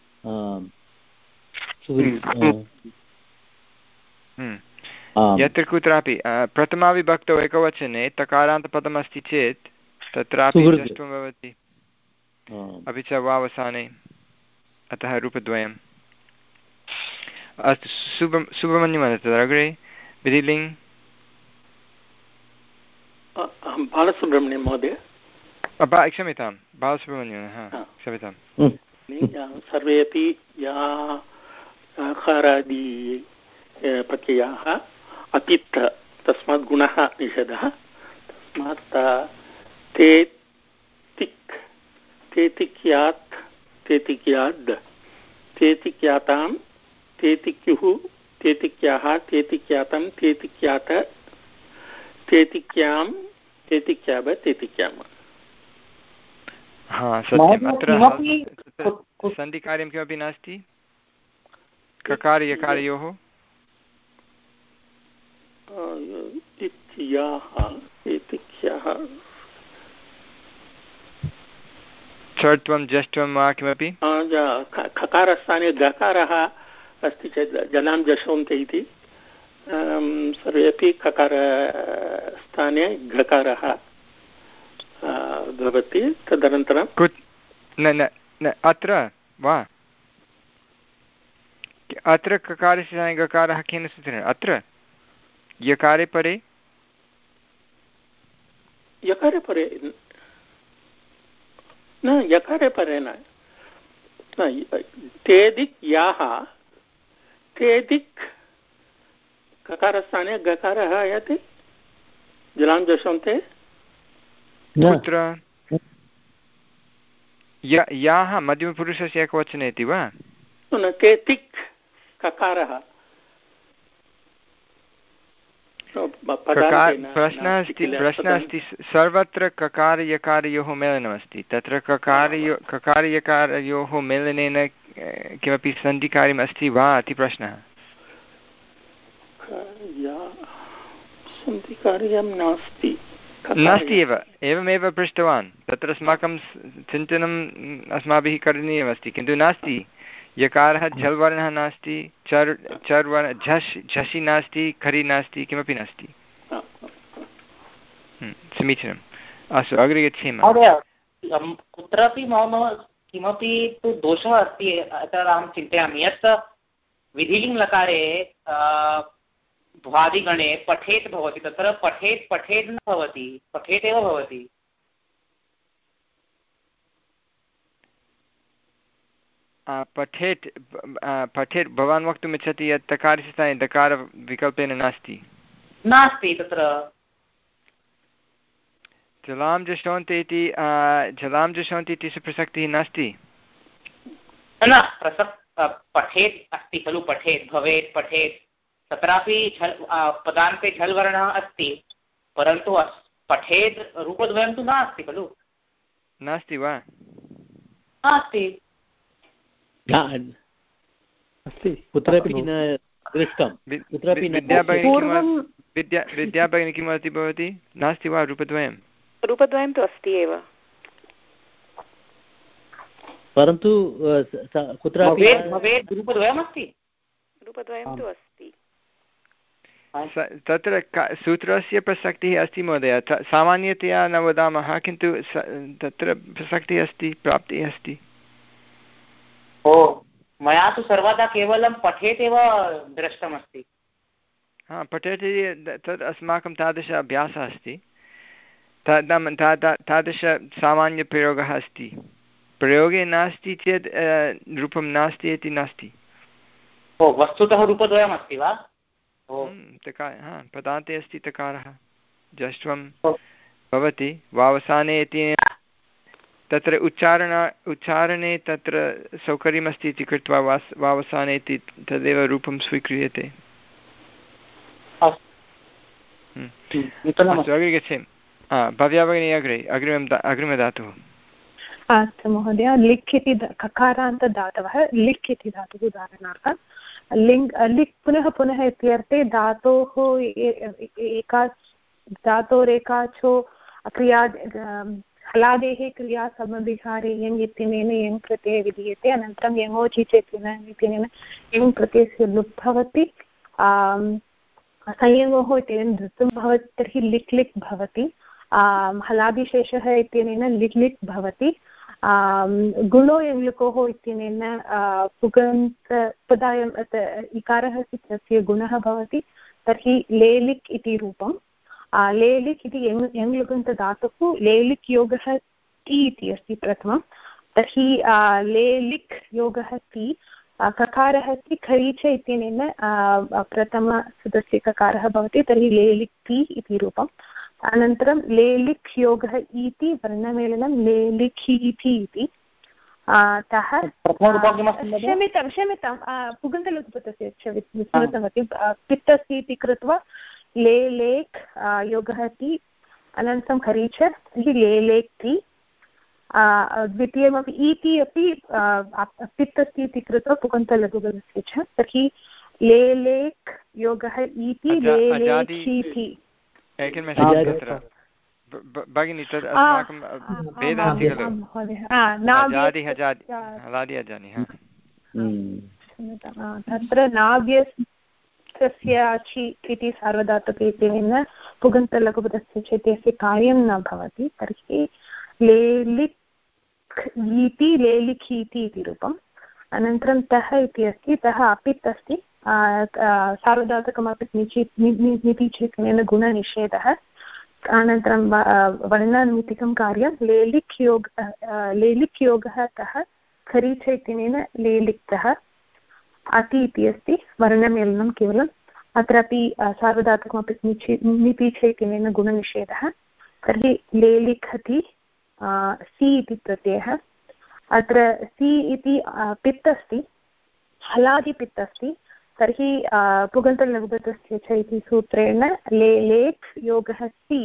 यत्र कुत्रापि प्रथमाविभक्तौ एकवचने तकारान्तपदम् अस्ति चेत् तत्रापि षष्ठं भवति, अपि च वावसाने, अतः रूपद्वयम्। अस्तु, सुब्र सुब्रह्मण्यं तदग्रे विधिलिङ्ग्। बालसुब्रह्मण्यं महोदय, क्षम्यतां बालसुब्रह्मण्यं क्षम्यताम्। सर्वे अपि या आकारादि प्रत्ययाः अपित् तस्मात् गुणः निषेधः, तस्मात् ते तिक् तेतिक्यात् तेतिक्याद् तेतिक्यातां तेतिक्युः तेतिक्याः तेतिक्यातं तेतिक्यात तेतिक्यां तेतिक्याव तेतिक्याम। हा सत्यम्। अत्र सन्धिकार्यं किमपि नास्ति ककार यकारयोः। चर्त्वं जष्ट्वं वा किमपि खकारस्थाने गकारः अस्ति चेत् जलां जशोन्ते इति सर्वेपि खकारस्थाने घकारः भवति। तदनन्तरं न न अत्र वा अत्र ककारस्य स्थाने गकारः केन सूत्रेण? अत्र यकारे परे यकारे परे न यकारे परे न तेदिक् याः तेदिक् ककारस्थाने गकारः आयाति जलां जशन्ते। कुत्र याः मध्यमपुरुषस्य एकवचने इति वा? तेतिक् ककारः प्रश्नः अस्ति प्रश्नः अस्ति सर्वत्र ककार यकारयोः मेलनमस्ति, तत्र ककारयो ककार यकारयोः मेलनेन किमपि सन्धिकार्यम् अस्ति वा इति प्रश्नः। सन्धिकार्यं नास्ति नास्ति एव, एवमेव पृष्टवान्। तत्र अस्माकं चिन्तनम् अस्माभिः करणीयमस्ति, किन्तु नास्ति। यकारः झल् वर्णः नास्ति, चर् चर् वर्ण झष् झषि नास्ति, खरि नास्ति, किमपि नास्ति। समीचीनम्। अस्तु, अग्रे गच्छेम। कुत्रापि मम किमपि तु दोषः अस्ति अत्र अहं चिन्तयामि यत् विधिलिङ्ग् लकारे भ्वादिगणे पठेत् भवति, तत्र पठेत् पठेत् न भवति, पठेत् एव भवति। पठेत् पठेत् भवान् वक्तुम् इच्छति यत् तकारस्य स्थाने दकारविकल्पेन नास्ति नास्ति तत्र जलां जशोन्ति इति जलां जशोन्ति इति प्रसक्तिः नास्ति। न प्रसक् पठेत् अस्ति खलु, पठेत् भवेत् पठेत्, तत्रापि झल् पदान्ते झल् वर्णः अस्ति, परन्तु पठेत् रूपद्वयं तु नास्ति खलु। नास्ति वा? नास्ति, कुत्रापि न दृष्टं। विद्या विद्या भगिनी किं वदति भवती? नास्ति वा रूपद्वयं? रूपद्वयं तु अस्ति एव। परन्तु कुत्रापि भवेत् रूपद्वयमस्ति रूपद्वयं तु अस्ति तत्र सूत्रस्य प्रसक्तिः अस्ति महोदय सामान्यतया न वदामः किन्तु तत्र प्रसक्तिः अस्ति प्राप्तिः अस्ति ओ मया तु सर्वदा केवलं पठेत् एव दृष्टमस्ति हा पठेत् तद् अस्माकं तादृश अभ्यासः अस्ति तादृशसामान्यप्रयोगः अस्ति प्रयोगे नास्ति चेत् रूपं नास्ति इति नास्ति ओ वस्तुतः रूपद्वयमस्ति वा तकार हा पदान्ते अस्ति तकारः जष्ट्वं भवति वावसाने इति तत्र उच्चारण उच्चारणे तत्र सौकर्यमस्ति इति कृत्वा वास् वावसाने इति तदेव रूपं स्वीक्रियते अस्तु अग्रे गच्छेम भव्या भगिनी अग्रे अग्रिमं अग्रिमधातुः अस्तु महोदय लिक् इति ककारान्तदातवः लिक् इति धातुः उदाहरणार्थं लिङ् लिक् पुनः पुनः इत्यर्थे धातोः एका धातोरेकाचो क्रिया हलादेः क्रिया समभिहारे यङ् इत्यनेन यङ् प्रत्ययः विधीयते अनन्तरं यङोचि चेत् इत्यनेन यङ् प्रत्ययस्य लुप् भवति संयङोः इत्यनेन धृतं भवति तर्हि लिक् लिक् भवति हलादिशेषः इत्यनेन लिक् लिक् भवति गुणो यङ्लुकोः इत्यनेन पुगन्त पदायम् इकारः अस्ति तस्य गुणः भवति तर्हि लेलिक् इति रूपं लेलिक् इति यङ् यङ्लुकन्तदातुः लेलिक् योगः ति इति अस्ति प्रथमं तर्हि लेलिक् योगः ति ककारः अस्ति खरीच इत्यनेन प्रथमसदस्य ककारः भवति तर्हि लेलिक् ति इति रूपम् अनन्तरं लेलिक् योगः इति वर्णमेलनं लेलिखीति इति अतः क्षम्यतां क्षम्यतां पुगन्तलघुपतस्य विस्मृतवती पित्तस्य इति कृत्वा लेलेक् योगः ति अनन्तरं खरीच तर्हि लेलेक् ति द्वितीयमपि इति अपि पित्तस्य इति कृत्वा पुगन्तलघुपतस्य च तर्हि लेलेक् योगः इति लेलेखीति एकनिमेषं तत्र भगिनी तद् अस्माकं भेदः अस्ति खलु तत्र नाव्यस्तस्य अचि इति सार्वधातुके इत्यनेन पुगन्तलघुपदस्य च इत्यस्य कार्यं न भवति तर्हि लेलिक् इति लेलिखीति इति रूपम् अनन्तरं तः इति अस्ति तः अपित् अस्ति सार्वधातुकमपि निचि नितिचेतनेन गुणनिषेधः अनन्तरं वर्णनिमित्तिकं कार्यं लेलिक् योग लेलिक् योगः तः खरीच इत्यनेन लेलिक्तः अति इति अस्ति वर्णमेलनं केवलम् अत्रापि सार्वधातुकमपि निचि नितिच इत्यनेन गुणनिषेधः तर्हि लेलिखति सि इति प्रत्ययः अत्र सि इति पित् अस्ति हलादिपित् अस्ति तर्हि पुगन्तलघुपतस्य च इति सूत्रेण लेलेक् योगः सि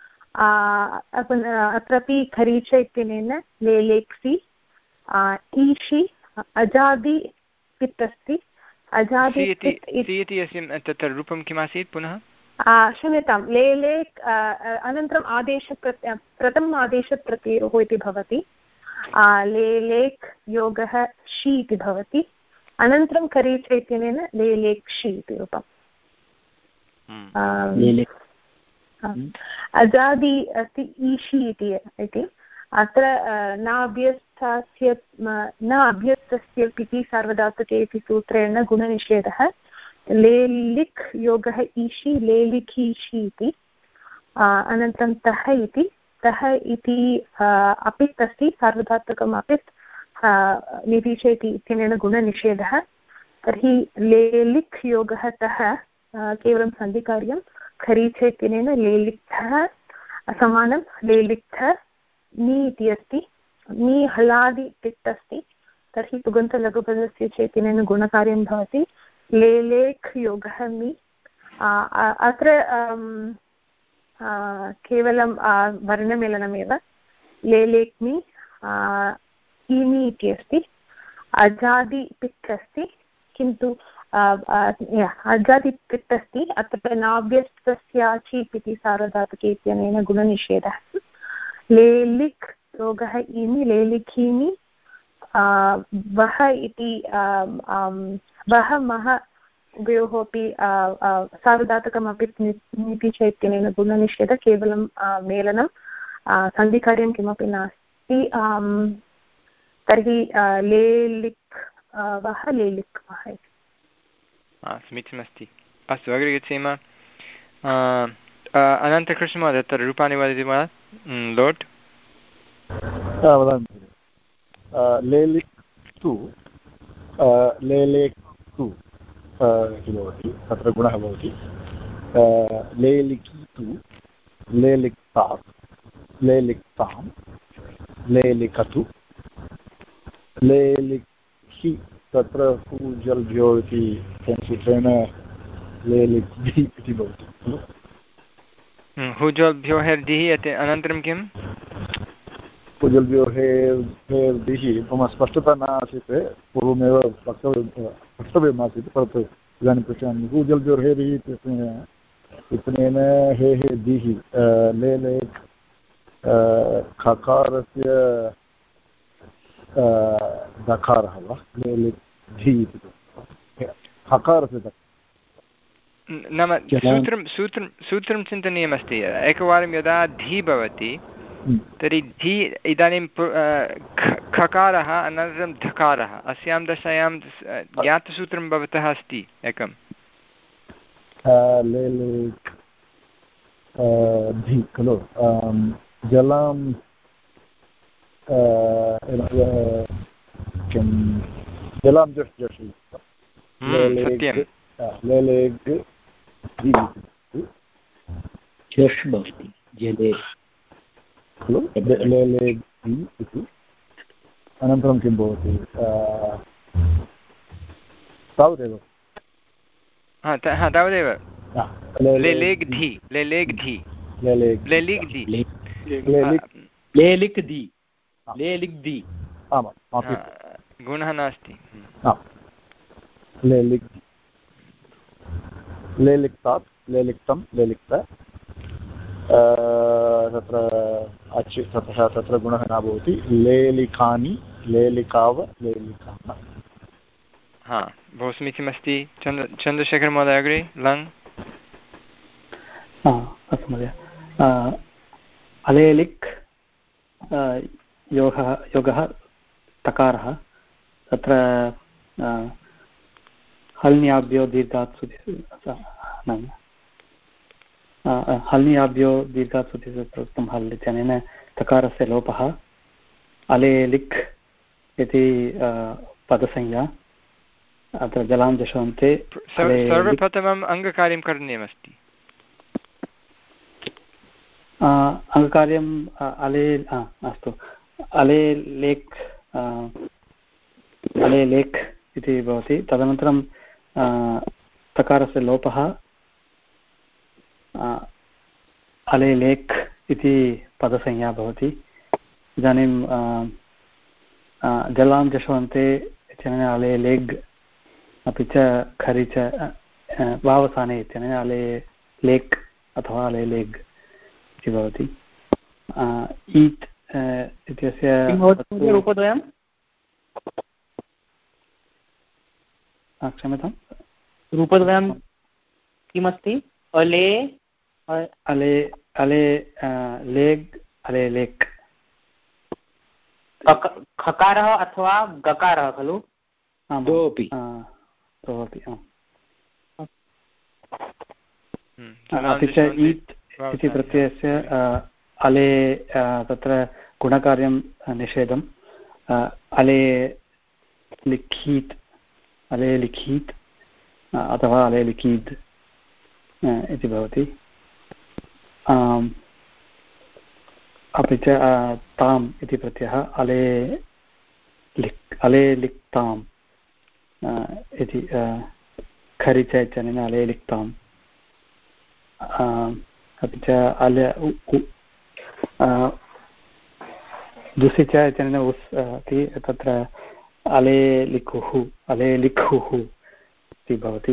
अत्रापि खरीच इत्यनेन लेलेक्सि ईषि अजादि पित् अस्ति अजादि इति अस्य तत्र रूपं किमासीत् पुनः क्षम्यतां लेलेक् अनन्तरम् आदेशप्रत्यय प्रथमम् आदेशप्रत्ययोः इति भवति लेलेक् योगः षि इति भवति अनन्तरं खरीच इत्यनेन लेलेक्षि इति रूपम् अजादि अस्ति ईषि इति अत्र न अभ्यस्तस्य न अभ्यस्तस्य इति सार्वधातुके इति सूत्रेण गुणनिषेधः लेलिक् योगः ईषि लेलिखीषि इति अनन्तरं तः इति तः इति अपित् अस्ति सार्वधातुकम् अपित् नितिचेति इत्यनेन गुणनिषेधः तर्हि लेलिक् योगः तः केवलं सन्धिकार्यं खरीच इत्यनेन लेलिक्थः समानं लेलिक्थ नि इति अस्ति नि हलादि पित् अस्ति तर्हि पुगन्तलघुपदस्य च इत्यनेन गुणकार्यं भवति लेलेक् योगः मि अत्र केवलं वर्णमेलनमेव लेलेक्मि ईमि इति अस्ति अजादिपित् अस्ति किन्तु अजादिपित् अस्ति अत्र नाभ्यस्तस्याचि इति सार्वधातुके इत्यनेन गुणनिषेधः लेलिक् योगः ईमि लेलिखीमि वः इति वः मः उभयोः अपि सार्वधातुकमपि नीति च इत्यनेन गुणनिषेध केवलं मेलनं सन्धिकार्यं किमपि नास्ति। तर्हि लेलिक् वः लेलिक् वः इति समीचीनमस्ति। अस्तु अग्रे गच्छेम। अनन्तकृष्णमहोदय तत्र रूपाणि वदति वा? लोट् वदामि। लेलिक् तु लेलेक् तु इति भवति, तत्र गुणः भवति। लेलिकी तु लेलिक्तात् लेलिक्तां लेलिकतु लेलिखि तत्र पूजल्भ्यो इति सूत्रेण लेलिक्धि इति भवति खलु। हुजल्भ्यो हेर्दिः इति अनन्तरं किं? पूजल्भ्यो हेर्दिः मम स्पष्टता न आसीत्, पूर्वमेव वक्तव्यं वक्तव्यमासीत्, परन्तु इदानीं पश्यामि। पूजल्भ्यो हेरिः इत्यनेन इत्यनेन हे हे दिः लेलेक् खकारस्य दकारः वा लेलिक् धि इति हकारस्य नाम सूत्रं सूत्रं सूत्रं चिन्तनीयमस्ति। एकवारं यदा धि भवति तर्हि धि इदानीं खकारः अनन्तरं धकारः, अस्यां दशायां ज्ञातसूत्रं भवतः अस्ति एकं धि खलु। जलां किं जलां जस् जस् लेलेग् जश् भवति जले खलु लेलेग् इति। अनन्तरं किं भवति? तावदेव तावदेव लेलेग्धि लेलेग्धि लेलिग्धि लेलिक्धि लेलिग्धि आमां गुणः नास्ति। लेलिग्धि लेलिक्तात् लेलिक्तं लेलिक्त तत्र अचि ततः तत्र गुणः न भवति। लेलिकानि लेलिकाव लेलिकाः। हा बहु समीचीनमस्ति। चन्द्र चन्द्रशेखरमहोदय अग्रे लङ्। अस्तु महोदय। अलेलिक् योगः योगः तकारः तत्र हल्न्याभ्यो दीर्घात् हल्न्याभ्यो दीर्घात् सुतिसूत्रं हल् इत्यनेन तकारस्य लोपः। अलेलिक् इति पदसंज्ञा अत्र जलां दशन्ते। सर्वप्रथमम् अङ्गकार्यं करणीयमस्ति। अङ्गकार्यम् अले अस्तु अले लेक् अले लेक् इति भवति। तदनन्तरं तकारस्य लोपः अले लेक् इति पदसंज्ञा भवति। इदानीं जलां जशवन्ते इत्यनेन अले लेग् अपि च खरि च वावसाने इत्यनेन अले लेक् अथवा अले लेग् इति भवति। ईत् इत्यस्य रूपद्वयं क्षम्यतां रूपद्वयं किमस्ति? अले अले अले लेग् अले लेक्। खकारः अथवा गकारः खलु? द्वयोपि द्वयोपि अपि च ईत् इति प्रत्ययस्य अले तत्र गुणकार्यं निषेधम्। अले लिखीत् अले लिखीत् अथवा अले लिखीद् इति भवति। अपि च ताम् इति प्रत्ययः अले लिक् अले लिक्ताम् इति खरि च इत्यनेन अले लिक्ताम्। अपि च अले दुसि च इत्यनेन उस् इति तत्र अले लिखुः अले लिखुः इति भवति।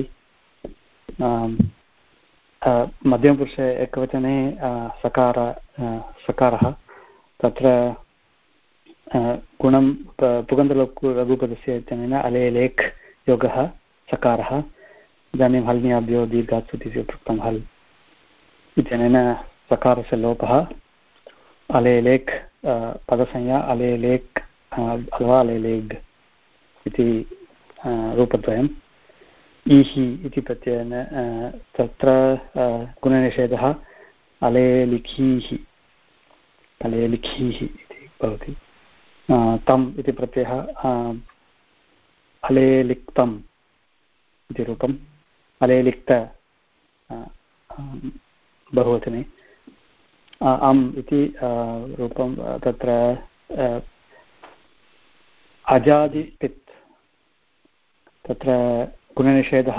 मध्यमपुरुषे एकवचने सकार सकारः तत्र गुणं पुगन्तलघु लघुपदस्य इत्यनेन अले लेख् योगः सकारः इदानीं हल्न्याभ्यो दीर्घात् सुतिः पृक्तं हल् इत्यनेन सकारस्य लोपः अले लेख् पदसंज्ञा अले लेख् अथवा अले लेग् इति रूपद्वयम् ईहि इति प्रत्ययेन तत्र गुणनिषेधः अले लिखीः अले लिखीः इति भवति तम् इति प्रत्ययः अले लिक्तम् इति रूपम् अले लिक्त बहुवचने अम् इति रूपं तत्र अजादिपित् तत्र गुणनिषेधः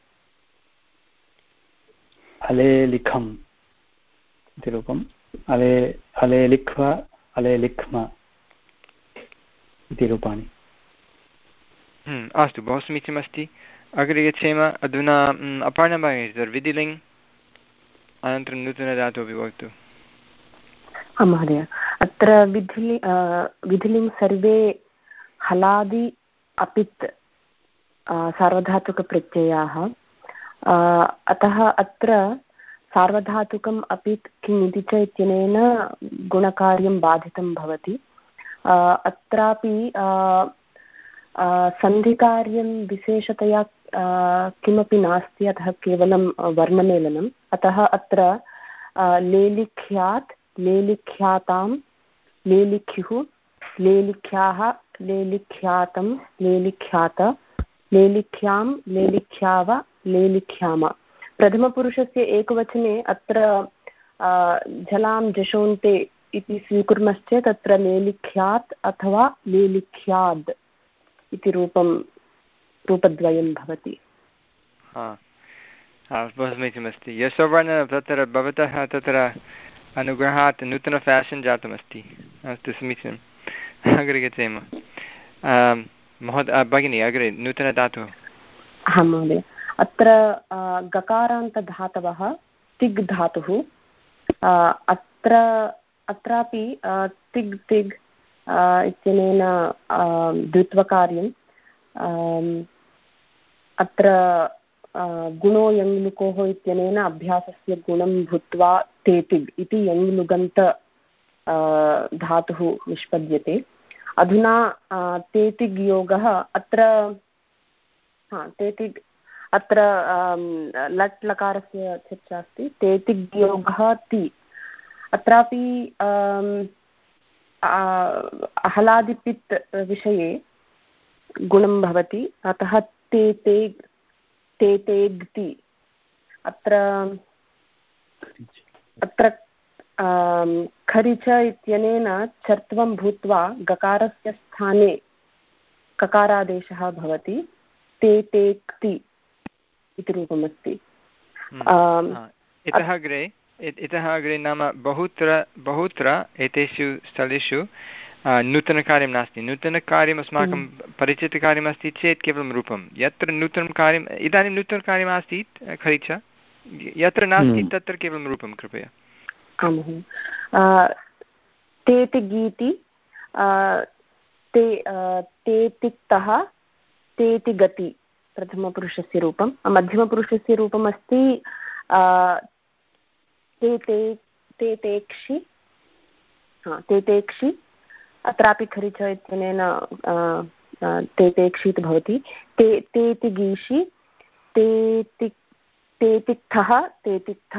अले लिखम् इति रूपम् अले अले लिख्वा अले लिख्म इति रूपाणि। अस्तु, बहु समीचीनमस्ति। अग्रे गच्छेम। अधुना अपर्णा भगिनी विधिलिङ् अनन्तरं नूतनधातुः अपि वक्तु। आं महोदय, अत्र विधिलि विधिलिङ् सर्वे हलादि अपित् सार्वधातुकप्रत्ययाः, अतः अत्र सार्वधातुकम् अपित् किम् इति च इत्यनेन गुणकार्यं बाधितं भवति। अत्रापि सन्धिकार्यं विशेषतया किमपि नास्ति, अतः केवलं वर्णमेलनम्। अतः अत्र लेलिख्यात् लेलिख्यातां लेलिख्युः लेलिख्याः लेलिख्यातं लेलिख्यात लेलिख्यां लेलिख्याव लेलिख्याम। प्रथमपुरुषस्य एकवचने अत्र झलां जशोन्ते इति स्वीकुर्मश्चेत् अत्र लेलिख्यात् अथवा लेलिख्याद् इति रूपं रूपद्वयं भवति। बहु समीचीनमस्ति। यशोवर्ण तत्र भवतः तत्र अनुग्रहात् नूतन फेशन् जातमस्ति। अस्तु, समीचीनम्। अग्रे गच्छेम। महोदय भगिनी, अग्रे नूतनधातुः। आं महोदय, अत्र गकारान्तधातवः तिग् धातुः। अत्र अत्रापि तिग् तिग् इत्यनेन द्वित्वकार्यम्। अत्र गुणो यङ्लुकोः इत्यनेन अभ्यासस्य गुणं भूत्वा तेतिग् इति यङ्लुगन्त धातुः निष्पद्यते। अधुना तेतिग् योगः अत्र तेतिग् अत्र लट् लकारस्य चर्चा अस्ति। तेतिग् योगः ति। अत्रापि हलादिपित् विषये गुणं भवति, अतः ते ते ते तेग्ति। अत्र अत्र खरिच इत्यनेन चर्त्वं भूत्वा गकारस्य स्थाने ककारादेशः भवति। ते तेक्ति इति रूपमस्ति। इतः अग्रे इतः अग्रे नाम बहुत्र बहुत्र एतेषु स्थलेषु नूतनकार्यं नास्ति। नूतनकार्यम् अस्माकं परिचितकार्यमस्ति चेत् केवलं रूपं। यत्र नूतनं कार्यम् इदानीं नूतनकार्यमासीत् खरिच, यत्र नास्ति तत्र केवलं रूपं कृपया। आम्, तेतिगीति ते तेतिक्तः तेतिगति प्रथमपुरुषस्य रूपं। मध्यमपुरुषस्य रूपम् अस्ति ते ते ते तेक्षि हा ते तेक्षि। अत्रापि खरिच इत्यनेन ते तेक्षित् भवति। ते तेतिगीषि तेति तेतिक्थः तेतिक्थ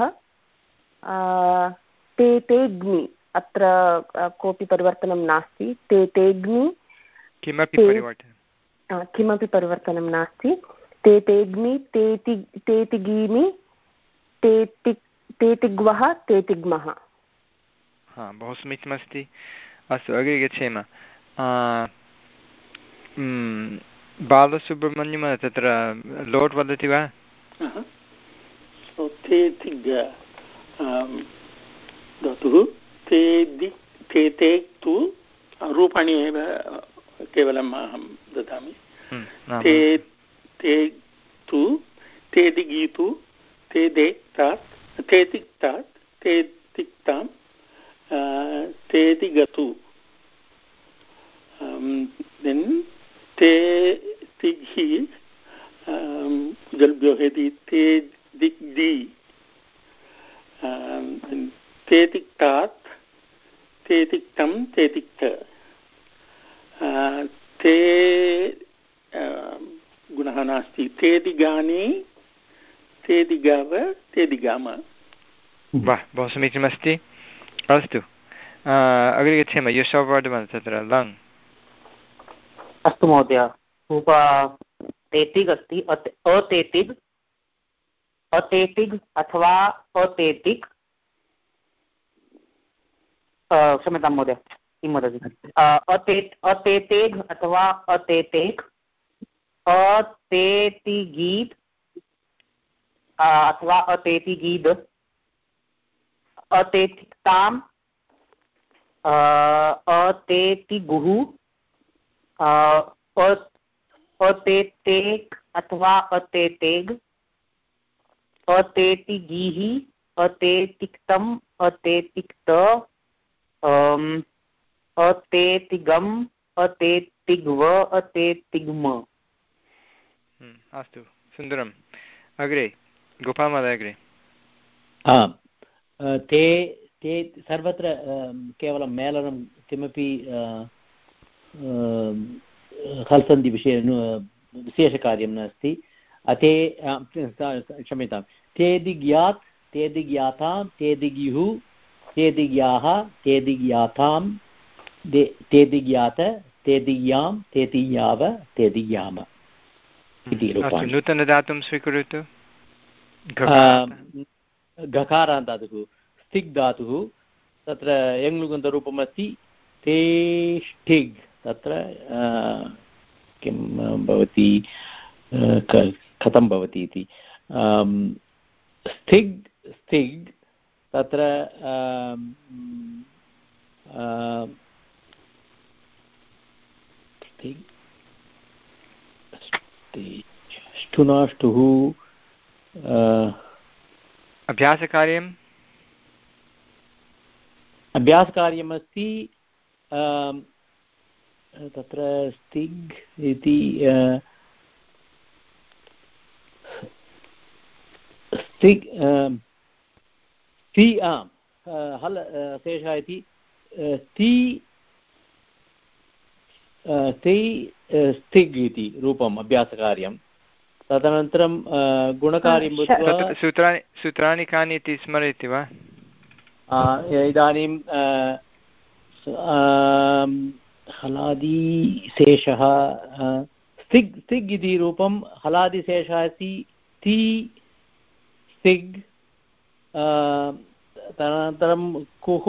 ते तेग्नि। अत्र कोऽपि परिवर्तनं नास्ति। ते तेग्नि किमपि परिवर्तनं किमपि परिवर्तनं नास्ति। ते तेग्नि तेति तेतिगीमि तेति तेतिग्वः तेतिग्मः। हा, बहु समीचीनमस्ति। अस्तु, अग्रे गच्छेम। बालसुब्रह्मण्यं तत्र लोट् वदति वा? धातुः ते ते ते तु रूपाणि एव केवलम् अहं ददामि। ते ते तु ते दिगीतु ते देक्तात् ते तिक्तात् ते तिक्तां ते दिगतु देन् ते तिघि जल्भ्यो हेति ते दिक् दि ते तिक्तात् ते तिक्तं ते तिक्त ते गुणः नास्ति ते दिगानि ते दिगाव ते दिगाम। वाह, बहु समीचीनमस्ति। अस्तु, अग्रे गच्छेम। यशोवर्धमान तत्र लङ्। अस्तु महोदय, उप तेतिग् अस्ति, अतेतिग् अतेतिग् अथवा अतेतिक्, क्षम्यतां महोदय, किं वदति, अते अतेतेग् अथवा अतेतेक्, अतेतिगीत् अथवा अतेतिगीद्, अतेतिक्ताम्, अतेतिगुः, अतेतेक् अथवा अतेतेग्, अतेतिगीः, अतेतिक्तम्, अतेतिक्त, अतेतिगम्, अतेतिग्व, अतेतिग्म। अस्तु, सुन्दरम्। अग्रे गोपालमहोदय, अग्रे। आम्, ते ते सर्वत्र केवलं मेलनं, किमपि हल्सन्धिविषये विशेषकार्यं नास्ति। अते क्षम्यतां, तेदिज्ञात् तेदिज्ञातां तेदिज्ञुः तेदिज्ञाः तेदिज्ञातां तेदिज्ञात तेदिज्ञां तेदिज्ञाव तेदिज्ञाम इति रूपाणि। नूतनधातुं स्वीकरोतु। घकारान्तातुः स्थिग् धातुः, तत्र यङ्लुगन्तरूपमस्ति तेष्ठिग्, तत्र किं भवति, कथं भवति इति। स्थिग् स्थिग् तत्र ष्टुनाष्टुः अभ्यासकार्यम् अभ्यासकार्यमस्ति। तत्र स्थिग् इति स्थिग् ति आम् हल शेषः इति ति ति स्थिग् इति रूपम् अभ्यासकार्यं। तदनन्तरं गुणकार्यं भूत्वा सूत्राणि सूत्राणि कानि इति स्मरति वा? इदानीं हलादिशेषः स्थिग् स्थिग् इति रूपं हलादिशेषः अस्ति ति स्थिग्। तदनन्तरं कुः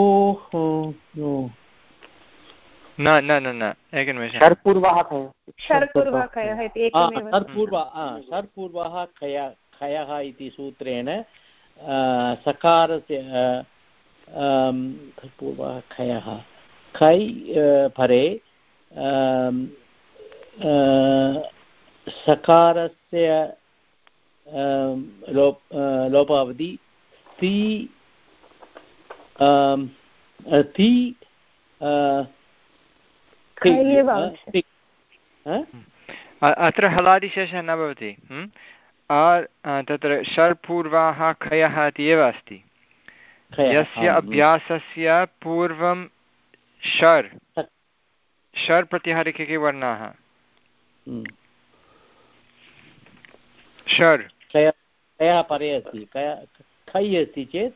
न न न न एकनिमेषः षर्पूर्वः षर्पूर्वः खय खयः इति सूत्रेण सकारस्य षर्पूर्वः खयः खै परे सकारस्य लोप लोपावधि ति ति अत्र हलादिशेषः न भवति। तत्र षर्पूर्वाः खयः इति एव अस्ति। यस्य अभ्यासस्य पूर्वं षर् षर् प्रत्याहारे के के वर्णाः? षर् खयः परे अस्ति, खै अस्ति चेत्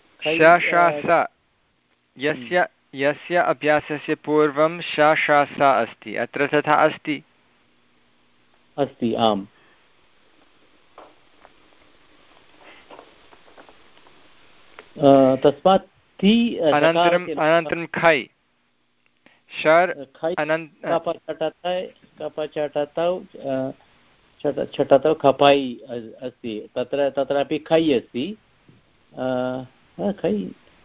यस्य यस्य अभ्यासस्य पूर्वं श श स अस्ति, अत्र तथा अस्ति अस्ति आम्। तस्मात् ति अनन्तरम् अनन्तरं खै षर् कपचटतौ छटतौ खपै अस्ति, तत्र तत्रापि खै अस्ति। खै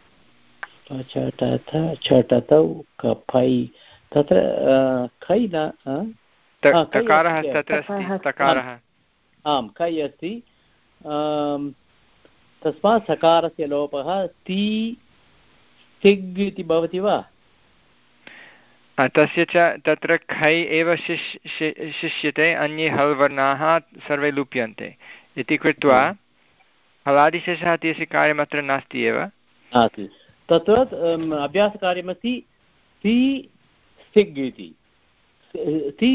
छटत छटतौ कपै, तत्र खै न तकारः तत्र अस्ति, तकारः आम् खै अस्ति। तस्मात् सकारस्य लोपः ति स्थिग् इति भवति वा? तस्य च तत्र खै एव शिष् शिष्यते, अन्ये हल् वर्णाः सर्वे लुप्यन्ते इति कृत्वा हलादिशेषः इत्यस्य कार्यम् अत्र नास्ति एव। नास्ति, तत्र अभ्यासकार्यमस्ति सि स्टिग् इति, सि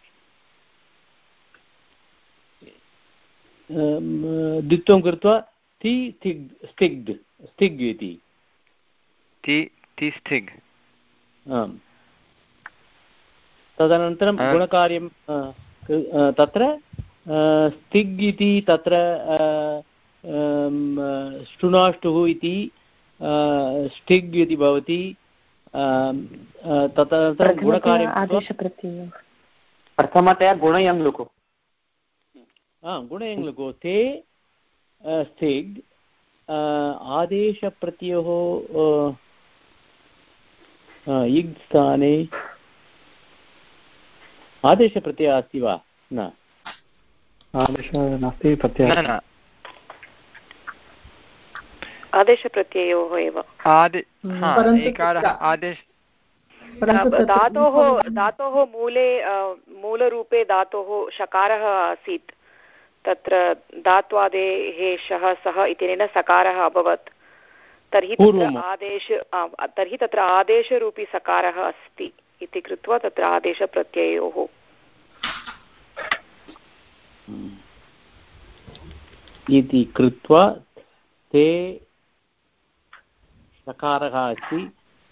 द्वित्वं कृत्वा ति स्टिग् स्टिग् इति ति ति स्टिग्। आम्, तदनन्तरं गुणकार्यं तत्र स्टिग् इति तत्र ष्टुनाष्टुः इति स्टिग् इति भवति। तदनन्तरं गुणकार्यं प्रथमतया गुणयं लुकु गुणयं लुकु ते स्टिग् आदेशप्रत्ययोः इग् स्थाने आदेशप्रत्ययः अस्ति वा? न, आदेशः नास्ति, प्रत्ययः आदेशप्रत्ययोः एव धातोः धातोः मूले मूलरूपे धातोः शकारः आसीत्, तत्र धात्वादेः शः सः इत्यनेन सकारः अभवत्, तर्हि तत्र आदेश तर्हि तत्र आदेशरूपी सकारः अस्ति इति कृत्वा तत्र आदेशप्रत्ययोः इति कृत्वा ते सकारः अस्ति।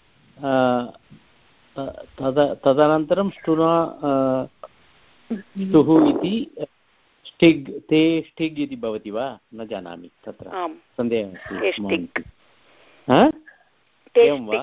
तद तदनन्तरं ष्टुना ष्टुः इति स्टिग् ते स्टिग् इति भवति वा न जानामि, तत्र सन्देहः अस्ति। एवं वा?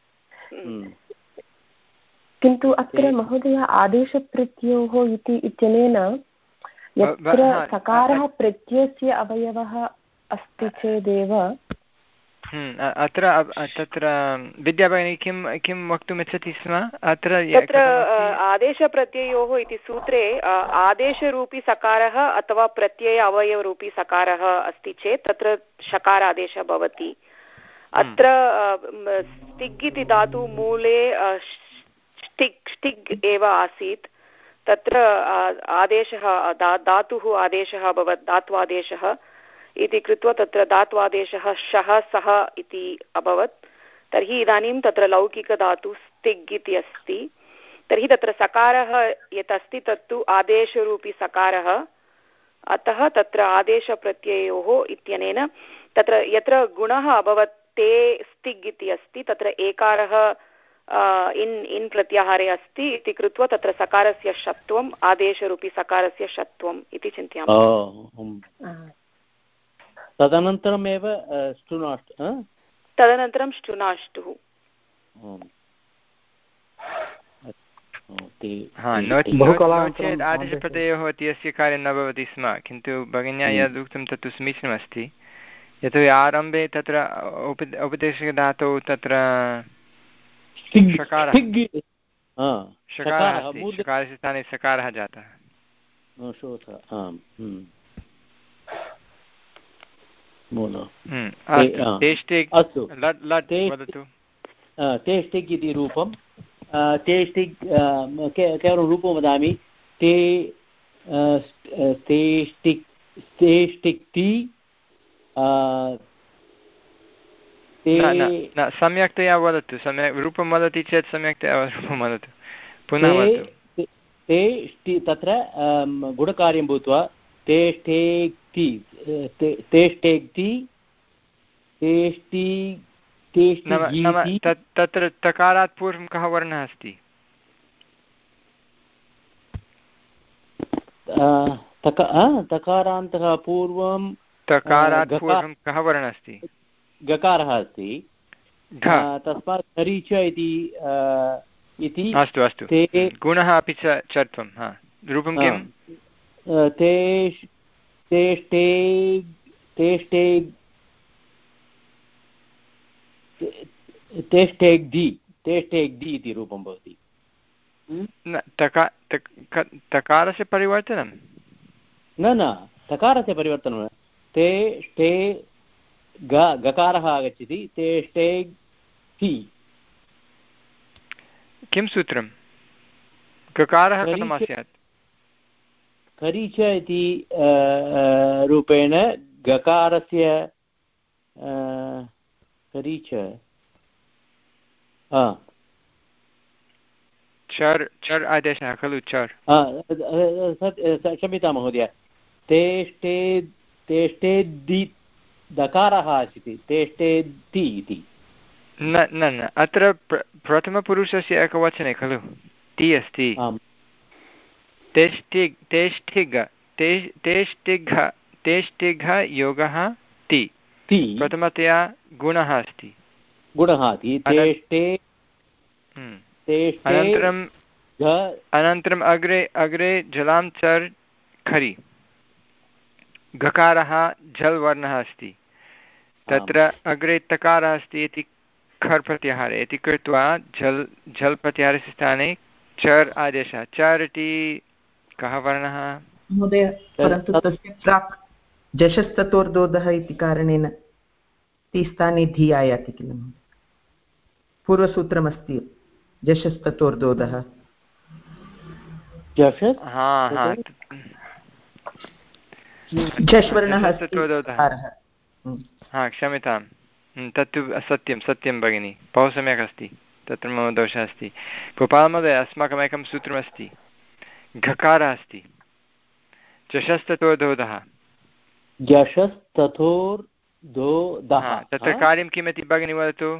किन्तु अत्र महोदय आदेशप्रत्ययोः इति इत्यनेन यत्र सकारः प्रत्ययस्य अवयवः अस्ति चेदेव अत्र तत्र विद्याभगिनी किं किं वक्तुमिच्छति स्म? अत्र तत्र आदेशप्रत्ययोः इति सूत्रे आदेशरूपी सकारः अथवा प्रत्यय अवयवरूपी सकारः अस्ति चेत् तत्र शकारादेशः भवति। अत्र स्टिग् इति धातु मूले स्टिग् स्टिग् एव आसीत्, तत्र आदेशः धातुः आदेशः अभवत्, धात्वादेशः इति कृत्वा तत्र धात्वादेशः शः सः इति अभवत्। तर्हि इदानीं तत्र लौकिकधातु स्टिग् इति अस्ति, तर्हि तत्र सकारः यत् अस्ति तत्तु आदेशरूपी सकारः, अतः तत्र आदेशप्रत्ययोः इत्यनेन तत्र यत्र गुणः अभवत् ते स्टिग् इति अस्ति, तत्र एकारः इन् इन् प्रत्याहारे अस्ति इति कृत्वा तत्र सकारस्य षत्वम् आदेशरूपी सकारस्य षत्वम् इति चिन्तयामः। तदनन्तरमेव ष्टुनाष्ट तदनन्तरं ष्टुनाष्टुः। चेत् आदेशप्रत्ययोः इत्यस्य कार्यं न भवति स्म, किन्तु भगिन्या यद् उक्तं तत्तु समीचीनमस्ति। यतोहि आरम्भे तत्र उप उपदेशधातौ तत्र शकारः शकारः अस्ति, शकारस्य स्थाने सकारः जातः। तेष्टिक् इति रूपं तेष्टिक् केवलं रूपं वदामि। ते तेष्टिक् तेष्टिक्ति सम्यक्तया वदतु, सम्यक् रूपं वदति चेत् सम्यक्तया रूपं वदतु, पुनः वदतु। ते तत्र गुणकार्यं भूत्वा तेष्टेक्ति तेष्टेक्ति तेष्टि तत्र तकारात् पूर्वं कः वर्णः अस्ति? तकारान्तः पूर्वं तकारात् पूर्वं कः वर्णः अस्ति? गकारः अस्ति, तस्मात् खरि च इति। अस्तु अस्तु, गुणः अपि च चत्वं। हा, रूपं किं? तेष् तेष्टे तेष्टे तेष्टेग्धि तेष्टेग्धि इति रूपं भवति। तकारस्य परिवर्तनं न न तकारस्य परिवर्तनं ते ष्टे ग गकारः आगच्छति, तेष्टेग्धि किं सूत्रं ककारः कथम् स्यात् खरीच इति रूपेण गकारस्य खरीच चर् चर् आदेशः खलु चर् क्षम्यतां महोदय तेष्टे तेष्टे दि दकारः अस्ति तेष्टे दि इति न न न अत्र प्रथमपुरुषस्य एकवचने खलु ति अस्ति तेष्टिग् तेष्टिग तेष्टिघ तेष्टिघ योगः ति प्रथमतया गुणः अस्ति गुणः तेष्टे अनन्तरम् अनन्तरम् अग्रे अग्रे जलां चर् खरि गकारः झल् वर्णः अस्ति तत्र अग्रे तकारः अस्ति इति खर् प्रत्याहारे इति कृत्वा झल् झल् प्रत्याहारस्य स्थाने चर् आदेशः चर् इति कः वर्णः महोदय परन्तु तस्य प्राक् जशस्ततोर्दोदः इति कारणेन ति स्थाने धि आयाति किल पूर्वसूत्रमस्ति जशस्ततोर्दोदः झष्वर्णः हा क्षम्यतां तत्तु सत्यं सत्यं भगिनि बहु सम्यक् अस्ति तत्र मम दोषः अस्ति गोपालमहोदय अस्माकमेकं सूत्रमस्ति घकारः अस्ति जशस्ततोर्दोदः जशस्ततोर्दोदः तत्र कार्यं किमिति भगिनी वदतु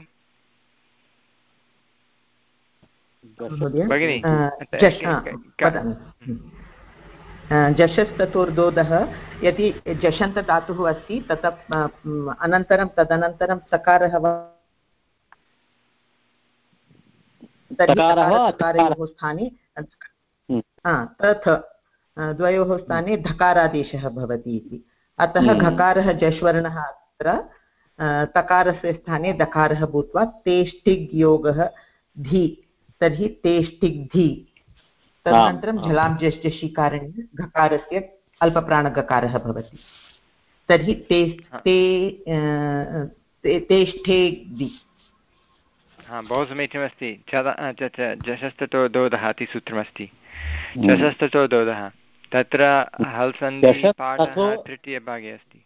भगिनि जशस्ततोर्दोदः यदि जषन्तधातुः अस्ति तत् अनन्तरं तदनन्तरं सकारः तकारयोः स्थाने तथ द्वयोः स्थाने धकारादेशः भवति इति अतः घकारः जश्वर्णः अत्र तकारस्य स्थाने दकारः भूत्वा तेष्टिग् योगः धी तर्हि तेष्टिग्धि तदनन्तरं झलां जष्टि कारणेन घकारस्य अल्पप्राणगकारः भवति तर्हि ते तेष्ठेग्धि हा बहु समीचीनमस्ति जशस्ततो दोदः इति सूत्रमस्ति जशस्ततो दोदः तत्र हल् सन्धि पाठः तृतीयभागे अस्ति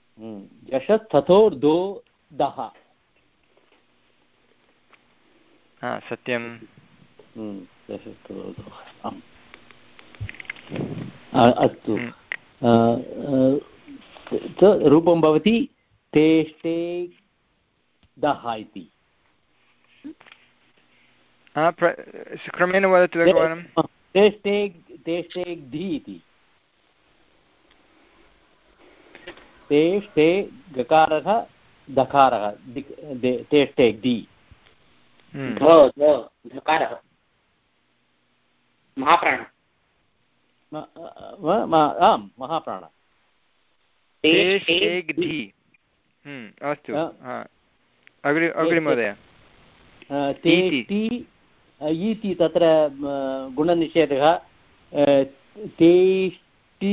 जशस्ततोर्दोदः हा सत्यं अस्तु रूपं भवति तेष्टे दः इति क्रमेण वदतु एकवारं तेष्टे तेष्टे धि इति तेष्टे गकारः दकारः तेष्टे धि धकारः महाप्राण आम् महाप्राण अस्तु अग्रे अग्रे महोदय तेष्टि इति तत्र गुणनिषेधः तेष्टि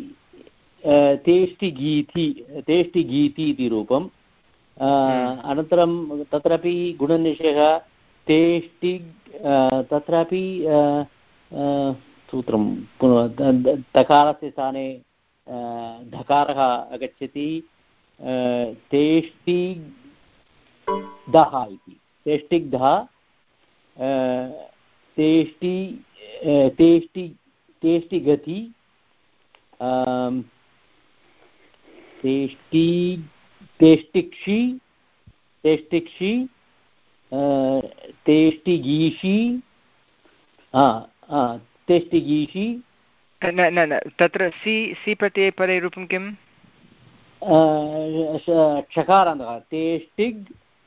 तेष्टिगीति तेष्टिगीति इति रूपम् अनन्तरं तत्रापि गुणनिषेधः तेष्टिग् तत्रापि सूत्रं तकारस्य स्थाने धकारः आगच्छति तेष्टिग्धः इति तेष्टिग्धः तेष्टि तेष्टि तेष्टिगति तेष्टि तेष्टिक्षि तेष्टिक्षि तेष्टिगीषि तेष्टिगीषि न न न तत्र सि सि प्रत्यये परे रूपं किं षकारान्तः तेष्टिग्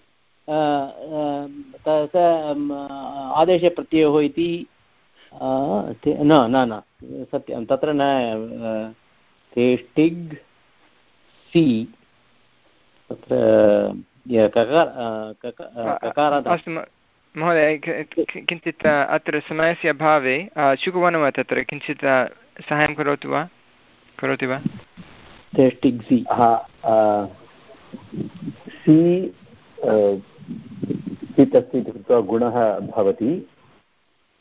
आदेशप्रत्ययोः इति न न न सत्यं तत्र न तेष्टिग् सि तत्र अस्तु महोदय किञ्चित् अत्र समयस्य अभावे शुकवनं वा तत्र किञ्चित् साहाय्यं करोतु वा करोति वा तेष्टिग् सि सि सित् अस्ति इति कृत्वा गुणः भवति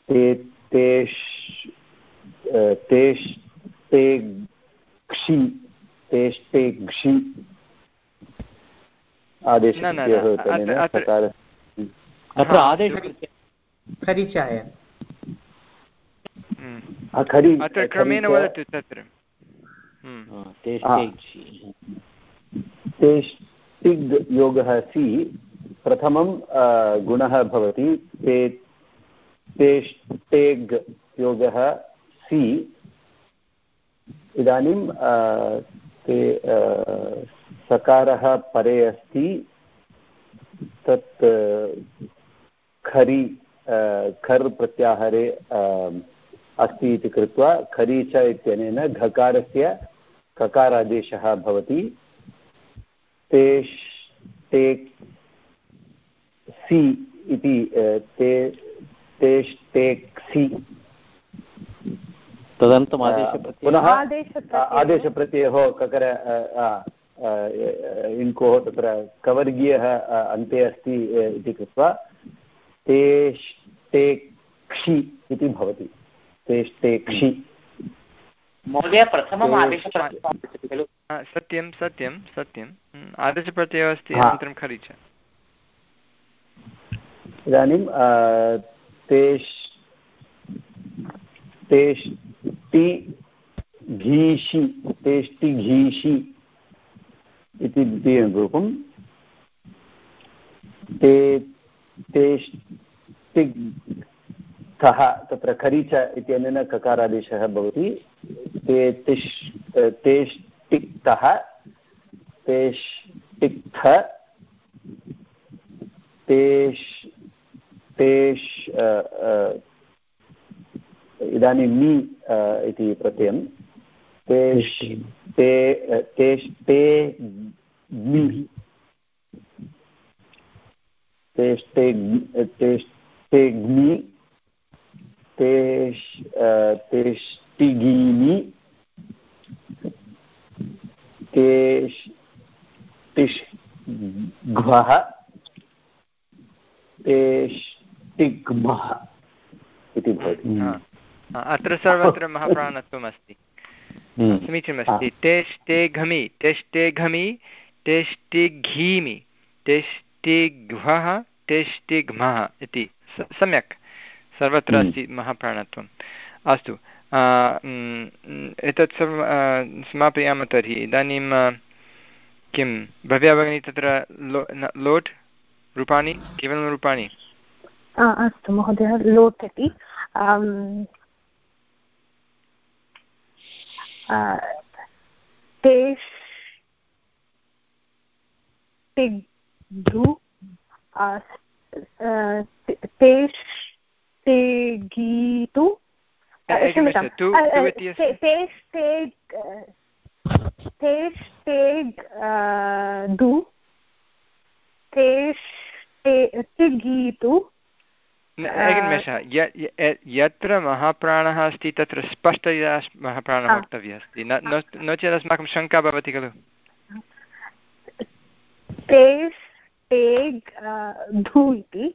ते तेष् तेष् ते क्षि तेष्टे क्षि आदेशप्रत्ययः अत्र आदेश खरिचाय अत्र क्रमेण वदतु तत्र तेष्टिग् योगः सि प्रथमं गुणः भवति ते तेष्टेग् योगः सि इदानीं ते सकारः परे अस्ति तत् खरि खर् प्रत्याहारे अस्ति इति कृत्वा खरि च इत्यनेन घकारस्य ककारादेशः भवति तेष् ते सि इति ते तेष्टेक्सि तदनन्तरम् पुनः आदेशप्रत्ययोः ककर इन्कोः तत्र कवर्गीयः अन्ते अस्ति इति कृत्वा तेष्टेक्षि इति भवति तेष्टेक्षि महोदय प्रथमम् आदेशप्रत्ययः खलु सत्यं सत्यं सत्यम् आदेशप्रत्ययः अस्ति अनन्तरं खरि च इदानीं तेष् तेष्टि घीषि तेष्टि घीषि इति द्वितीयं रूपं ते तेष्टिग्धः तत्र खरिच इत्यनेन ककारादेशः भवति ते तिष् तेष्टिक्तः तेष्टिक्थ तेष् तेष् इदानीं नि इति प्रत्ययं तेष् ते तेष्टे ग्मि तेष्टे तेष्टेग्मि तेष् तेष्टिगीनि तेष् तिष्घ्वः तेष्टिग्मः इति भवति। अत्र सर्वत्र महाप्राणत्वम् अस्ति समीचीनमस्ति तेष्टेघमि तेष्टेघमि तेष्टिघीमि तेष्टिघ्वः तेष्टिघ्मः इति सम्यक् सर्वत्र अस्ति महाप्राणत्वम् अस्तु एतत् सर्वं समापयामः तर्हि इदानीं किं भव्या भगिनी तत्र लो लोट् रूपाणि केवलं रूपाणि अस्तु महोदय लोट् इति तेष् तिग्धु तेष् तेगीतु तेष् तेग् तेष् तेग् दु तेष् तिगीतु एकनिमेषः यत्र महाप्राणः अस्ति तत्र स्पष्टतया महाप्राणः वक्तव्यः अस्ति नो चेत् अस्माकं शङ्का भवति खलु तेष् तेग् धु इति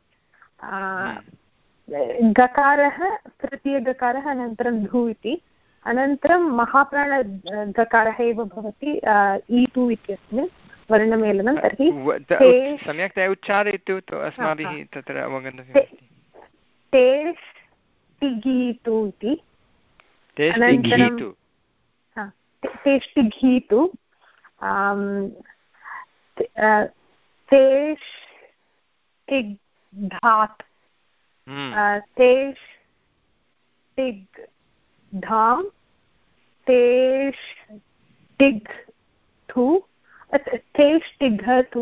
गकारः तृतीयगकारः अनन्तरं धु इति अनन्तरं महाप्राणगकारः एव भवति ईतु इत्यस्मिन् वर्णमेलनं तर्हि सम्यक्तया उच्चारयतु अस्माभिः तत्र अवगन्तव्यम् तेष् तिगीतु इति अनन्तरं तेष्टिघीतु तेष् तिग्धात् तेष् तिग्धां तेष् तिग्धु तेष् तिघतु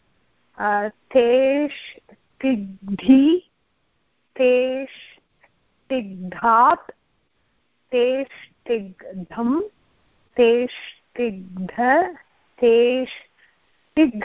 तेष् तिग्धि तेष् तिग्धात् तेष् तिग्धं तेष् तिग्ध तेष् तिग्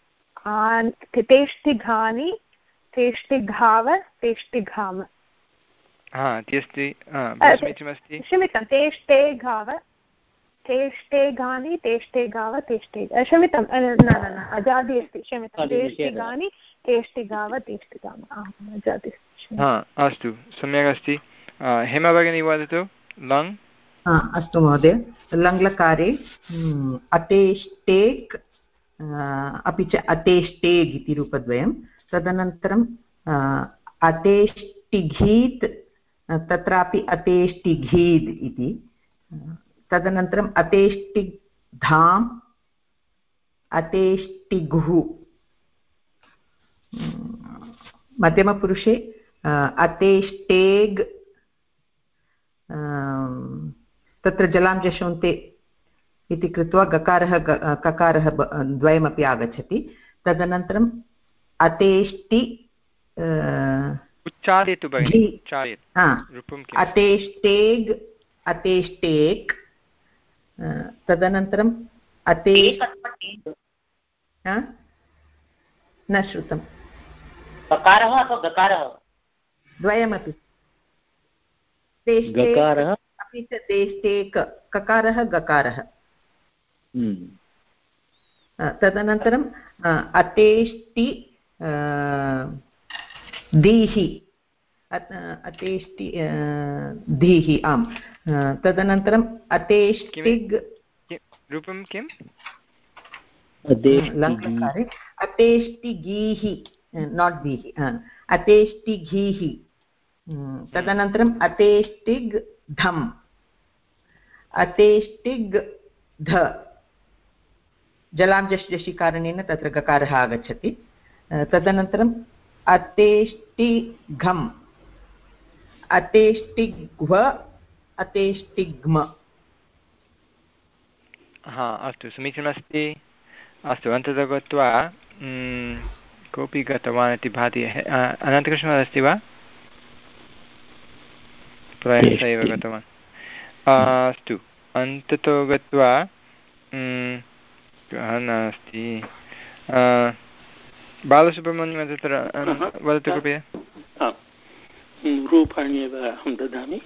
तेष् तिघानि तेष् तिघाव तेष् तिघाम क्षम्यतां तेष् ते घाव तेष्टे गानि तेष्टे गाव तेष्टे क्षम्यतां न न न अजादि अस्ति क्षम्यतां तेष्टि गानि तेष्टि गाव तेष्टि गाम आम् अजादि हा अस्तु सम्यक् अस्ति। हेमा भगिनी वदतु लङ्। अस्तु महोदय, लङ्लकारे अतेष्टेक् अपि च अतेष्टेग् इति रूपद्वयं, तदनन्तरं अतेष्टिघीत् तत्रापि अतेष्टिघीद् इति, तदनन्तरम् अतेष्टिग्धाम् अतेष्टिगुः, मध्यमपुरुषे अतेष्टेग् तत्र जलां जशोन्ते इति कृत्वा गकारः ककारः द्वयमपि आगच्छति। तदनन्तरम् अतेष्टि उच्चारयतु भगिनि, अतेष्टेग् अतेष्टेक्, तदनन्तरम् अतेष् न श्रुतं गकारः अथवा गकारः द्वयमपि, तेष्टेक् अपि च तेष्टेक् ककारः गकारः, तदनन्तरम् अतेष्टि धीहि अतेष्टि धीहि आम्, तदनन्तरम् अतेष्टिग् रूपं किम् लङ्कारे अतेष्टिगीहि नाट् धीहि अतेष्टिघीहि, तदनन्तरम् अतेष्टिग् धम् अतेष्टिग् ध, जलां जश् जषि कारणेन तत्र गकारः आगच्छति। तदनन्तरम् अतेष्टिघम् अतेष्टिग्व अतेष्टिग्म। हा अस्तु समीचीनमस्ति। अस्तु अन्ततः गत्वा कोऽपि गतवान् इति भाति। अनन्तकृष्णः अस्ति वा? प्रायः स एव गतवान्। अस्तु अन्ततो गत्वा कः नास्ति, बालसुब्रह्मण्यं तत्र वदतु कृपया। रूपाणि एव अहं ददामि।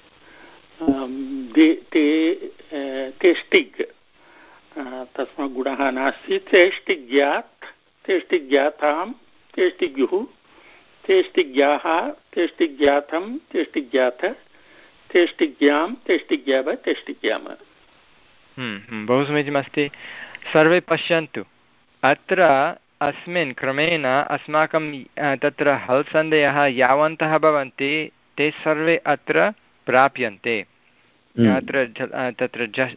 तेष्टिग् तस्मात् गुणः नास्ति। तेष्टिज्ञात् तेष्टिज्ञातां तेष्टिग्युः तेष्टिज्ञाः तेष्टिज्ञातं तेष्टिज्ञात तेष्टिज्ञां तेष्टिज्ञाव तेष्टिज्ञाम। बहु समीचीनमस्ति। सर्वे पश्यन्तु, अत्र अस्मिन् क्रमेण अस्माकं तत्र हल् सन्धयः यावन्तः भवन्ति ते सर्वे अत्र प्राप्यन्ते। अत्र तत्र जस्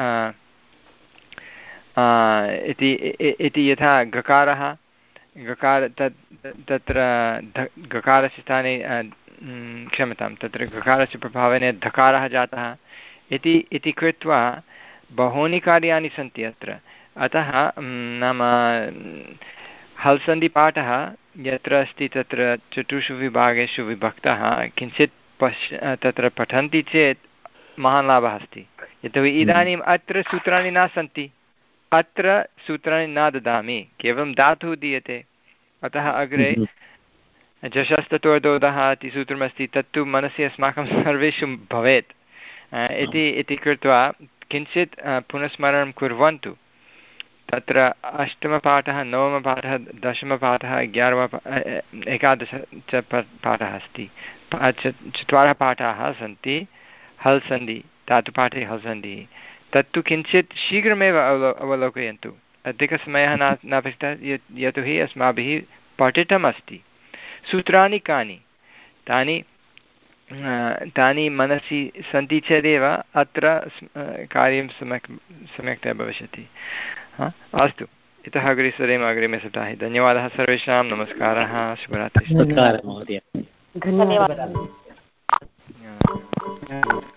इति यथा गकारः गकार तत्र गकारस्य स्थाने क्षम्यतां तत्र गकारस्य प्रभावेन धकारः जातः इति इति कृत्वा बहूनि कार्याणि सन्ति अत्र। अतः नाम हल्सन्धिपाठः यत्र अस्ति तत्र चतुर्षु विभागेषु विभक्तः, किञ्चित् पश्य तत्र पठन्ति चेत् महान् लाभः अस्ति। यतोहि इदानीम् अत्र सूत्राणि न सन्ति, अत्र सूत्राणि न ददामि, केवलं धातुः दीयते। अतः अग्रे जशस्ततोर्दोदः इति सूत्रमस्ति, तत्तु मनसि अस्माकं सर्वेषु भवेत् इति इति कृत्वा किञ्चित् पुनस्मरणं कुर्वन्तु। तत्र अष्टमपाठः, नवमपाठः, दशमपाठः, एगारम एकादश च पाठः अस्ति। चत्वारः पाठाः सन्ति हल् सन्धि, धातुपाठे हल् सन्धिः। तत्तु किञ्चित् शीघ्रमेव अवलो अवलोकयन्तु, अधिकसमयः न नापेक्षितः, यतोहि अस्माभिः पठितम् अस्ति। सूत्राणि कानि तानि तानि मनसि सन्ति चेदेव अत्र कार्यं सम्यक् सम्यक्तया भविष्यति। अस्तु, इतः अग्रे सरेम अग्रिमे सप्ताहे। धन्यवादः सर्वेषां, नमस्कारः, शुभरात्रिः। नमस्कारः महोदय। धन्यवादः।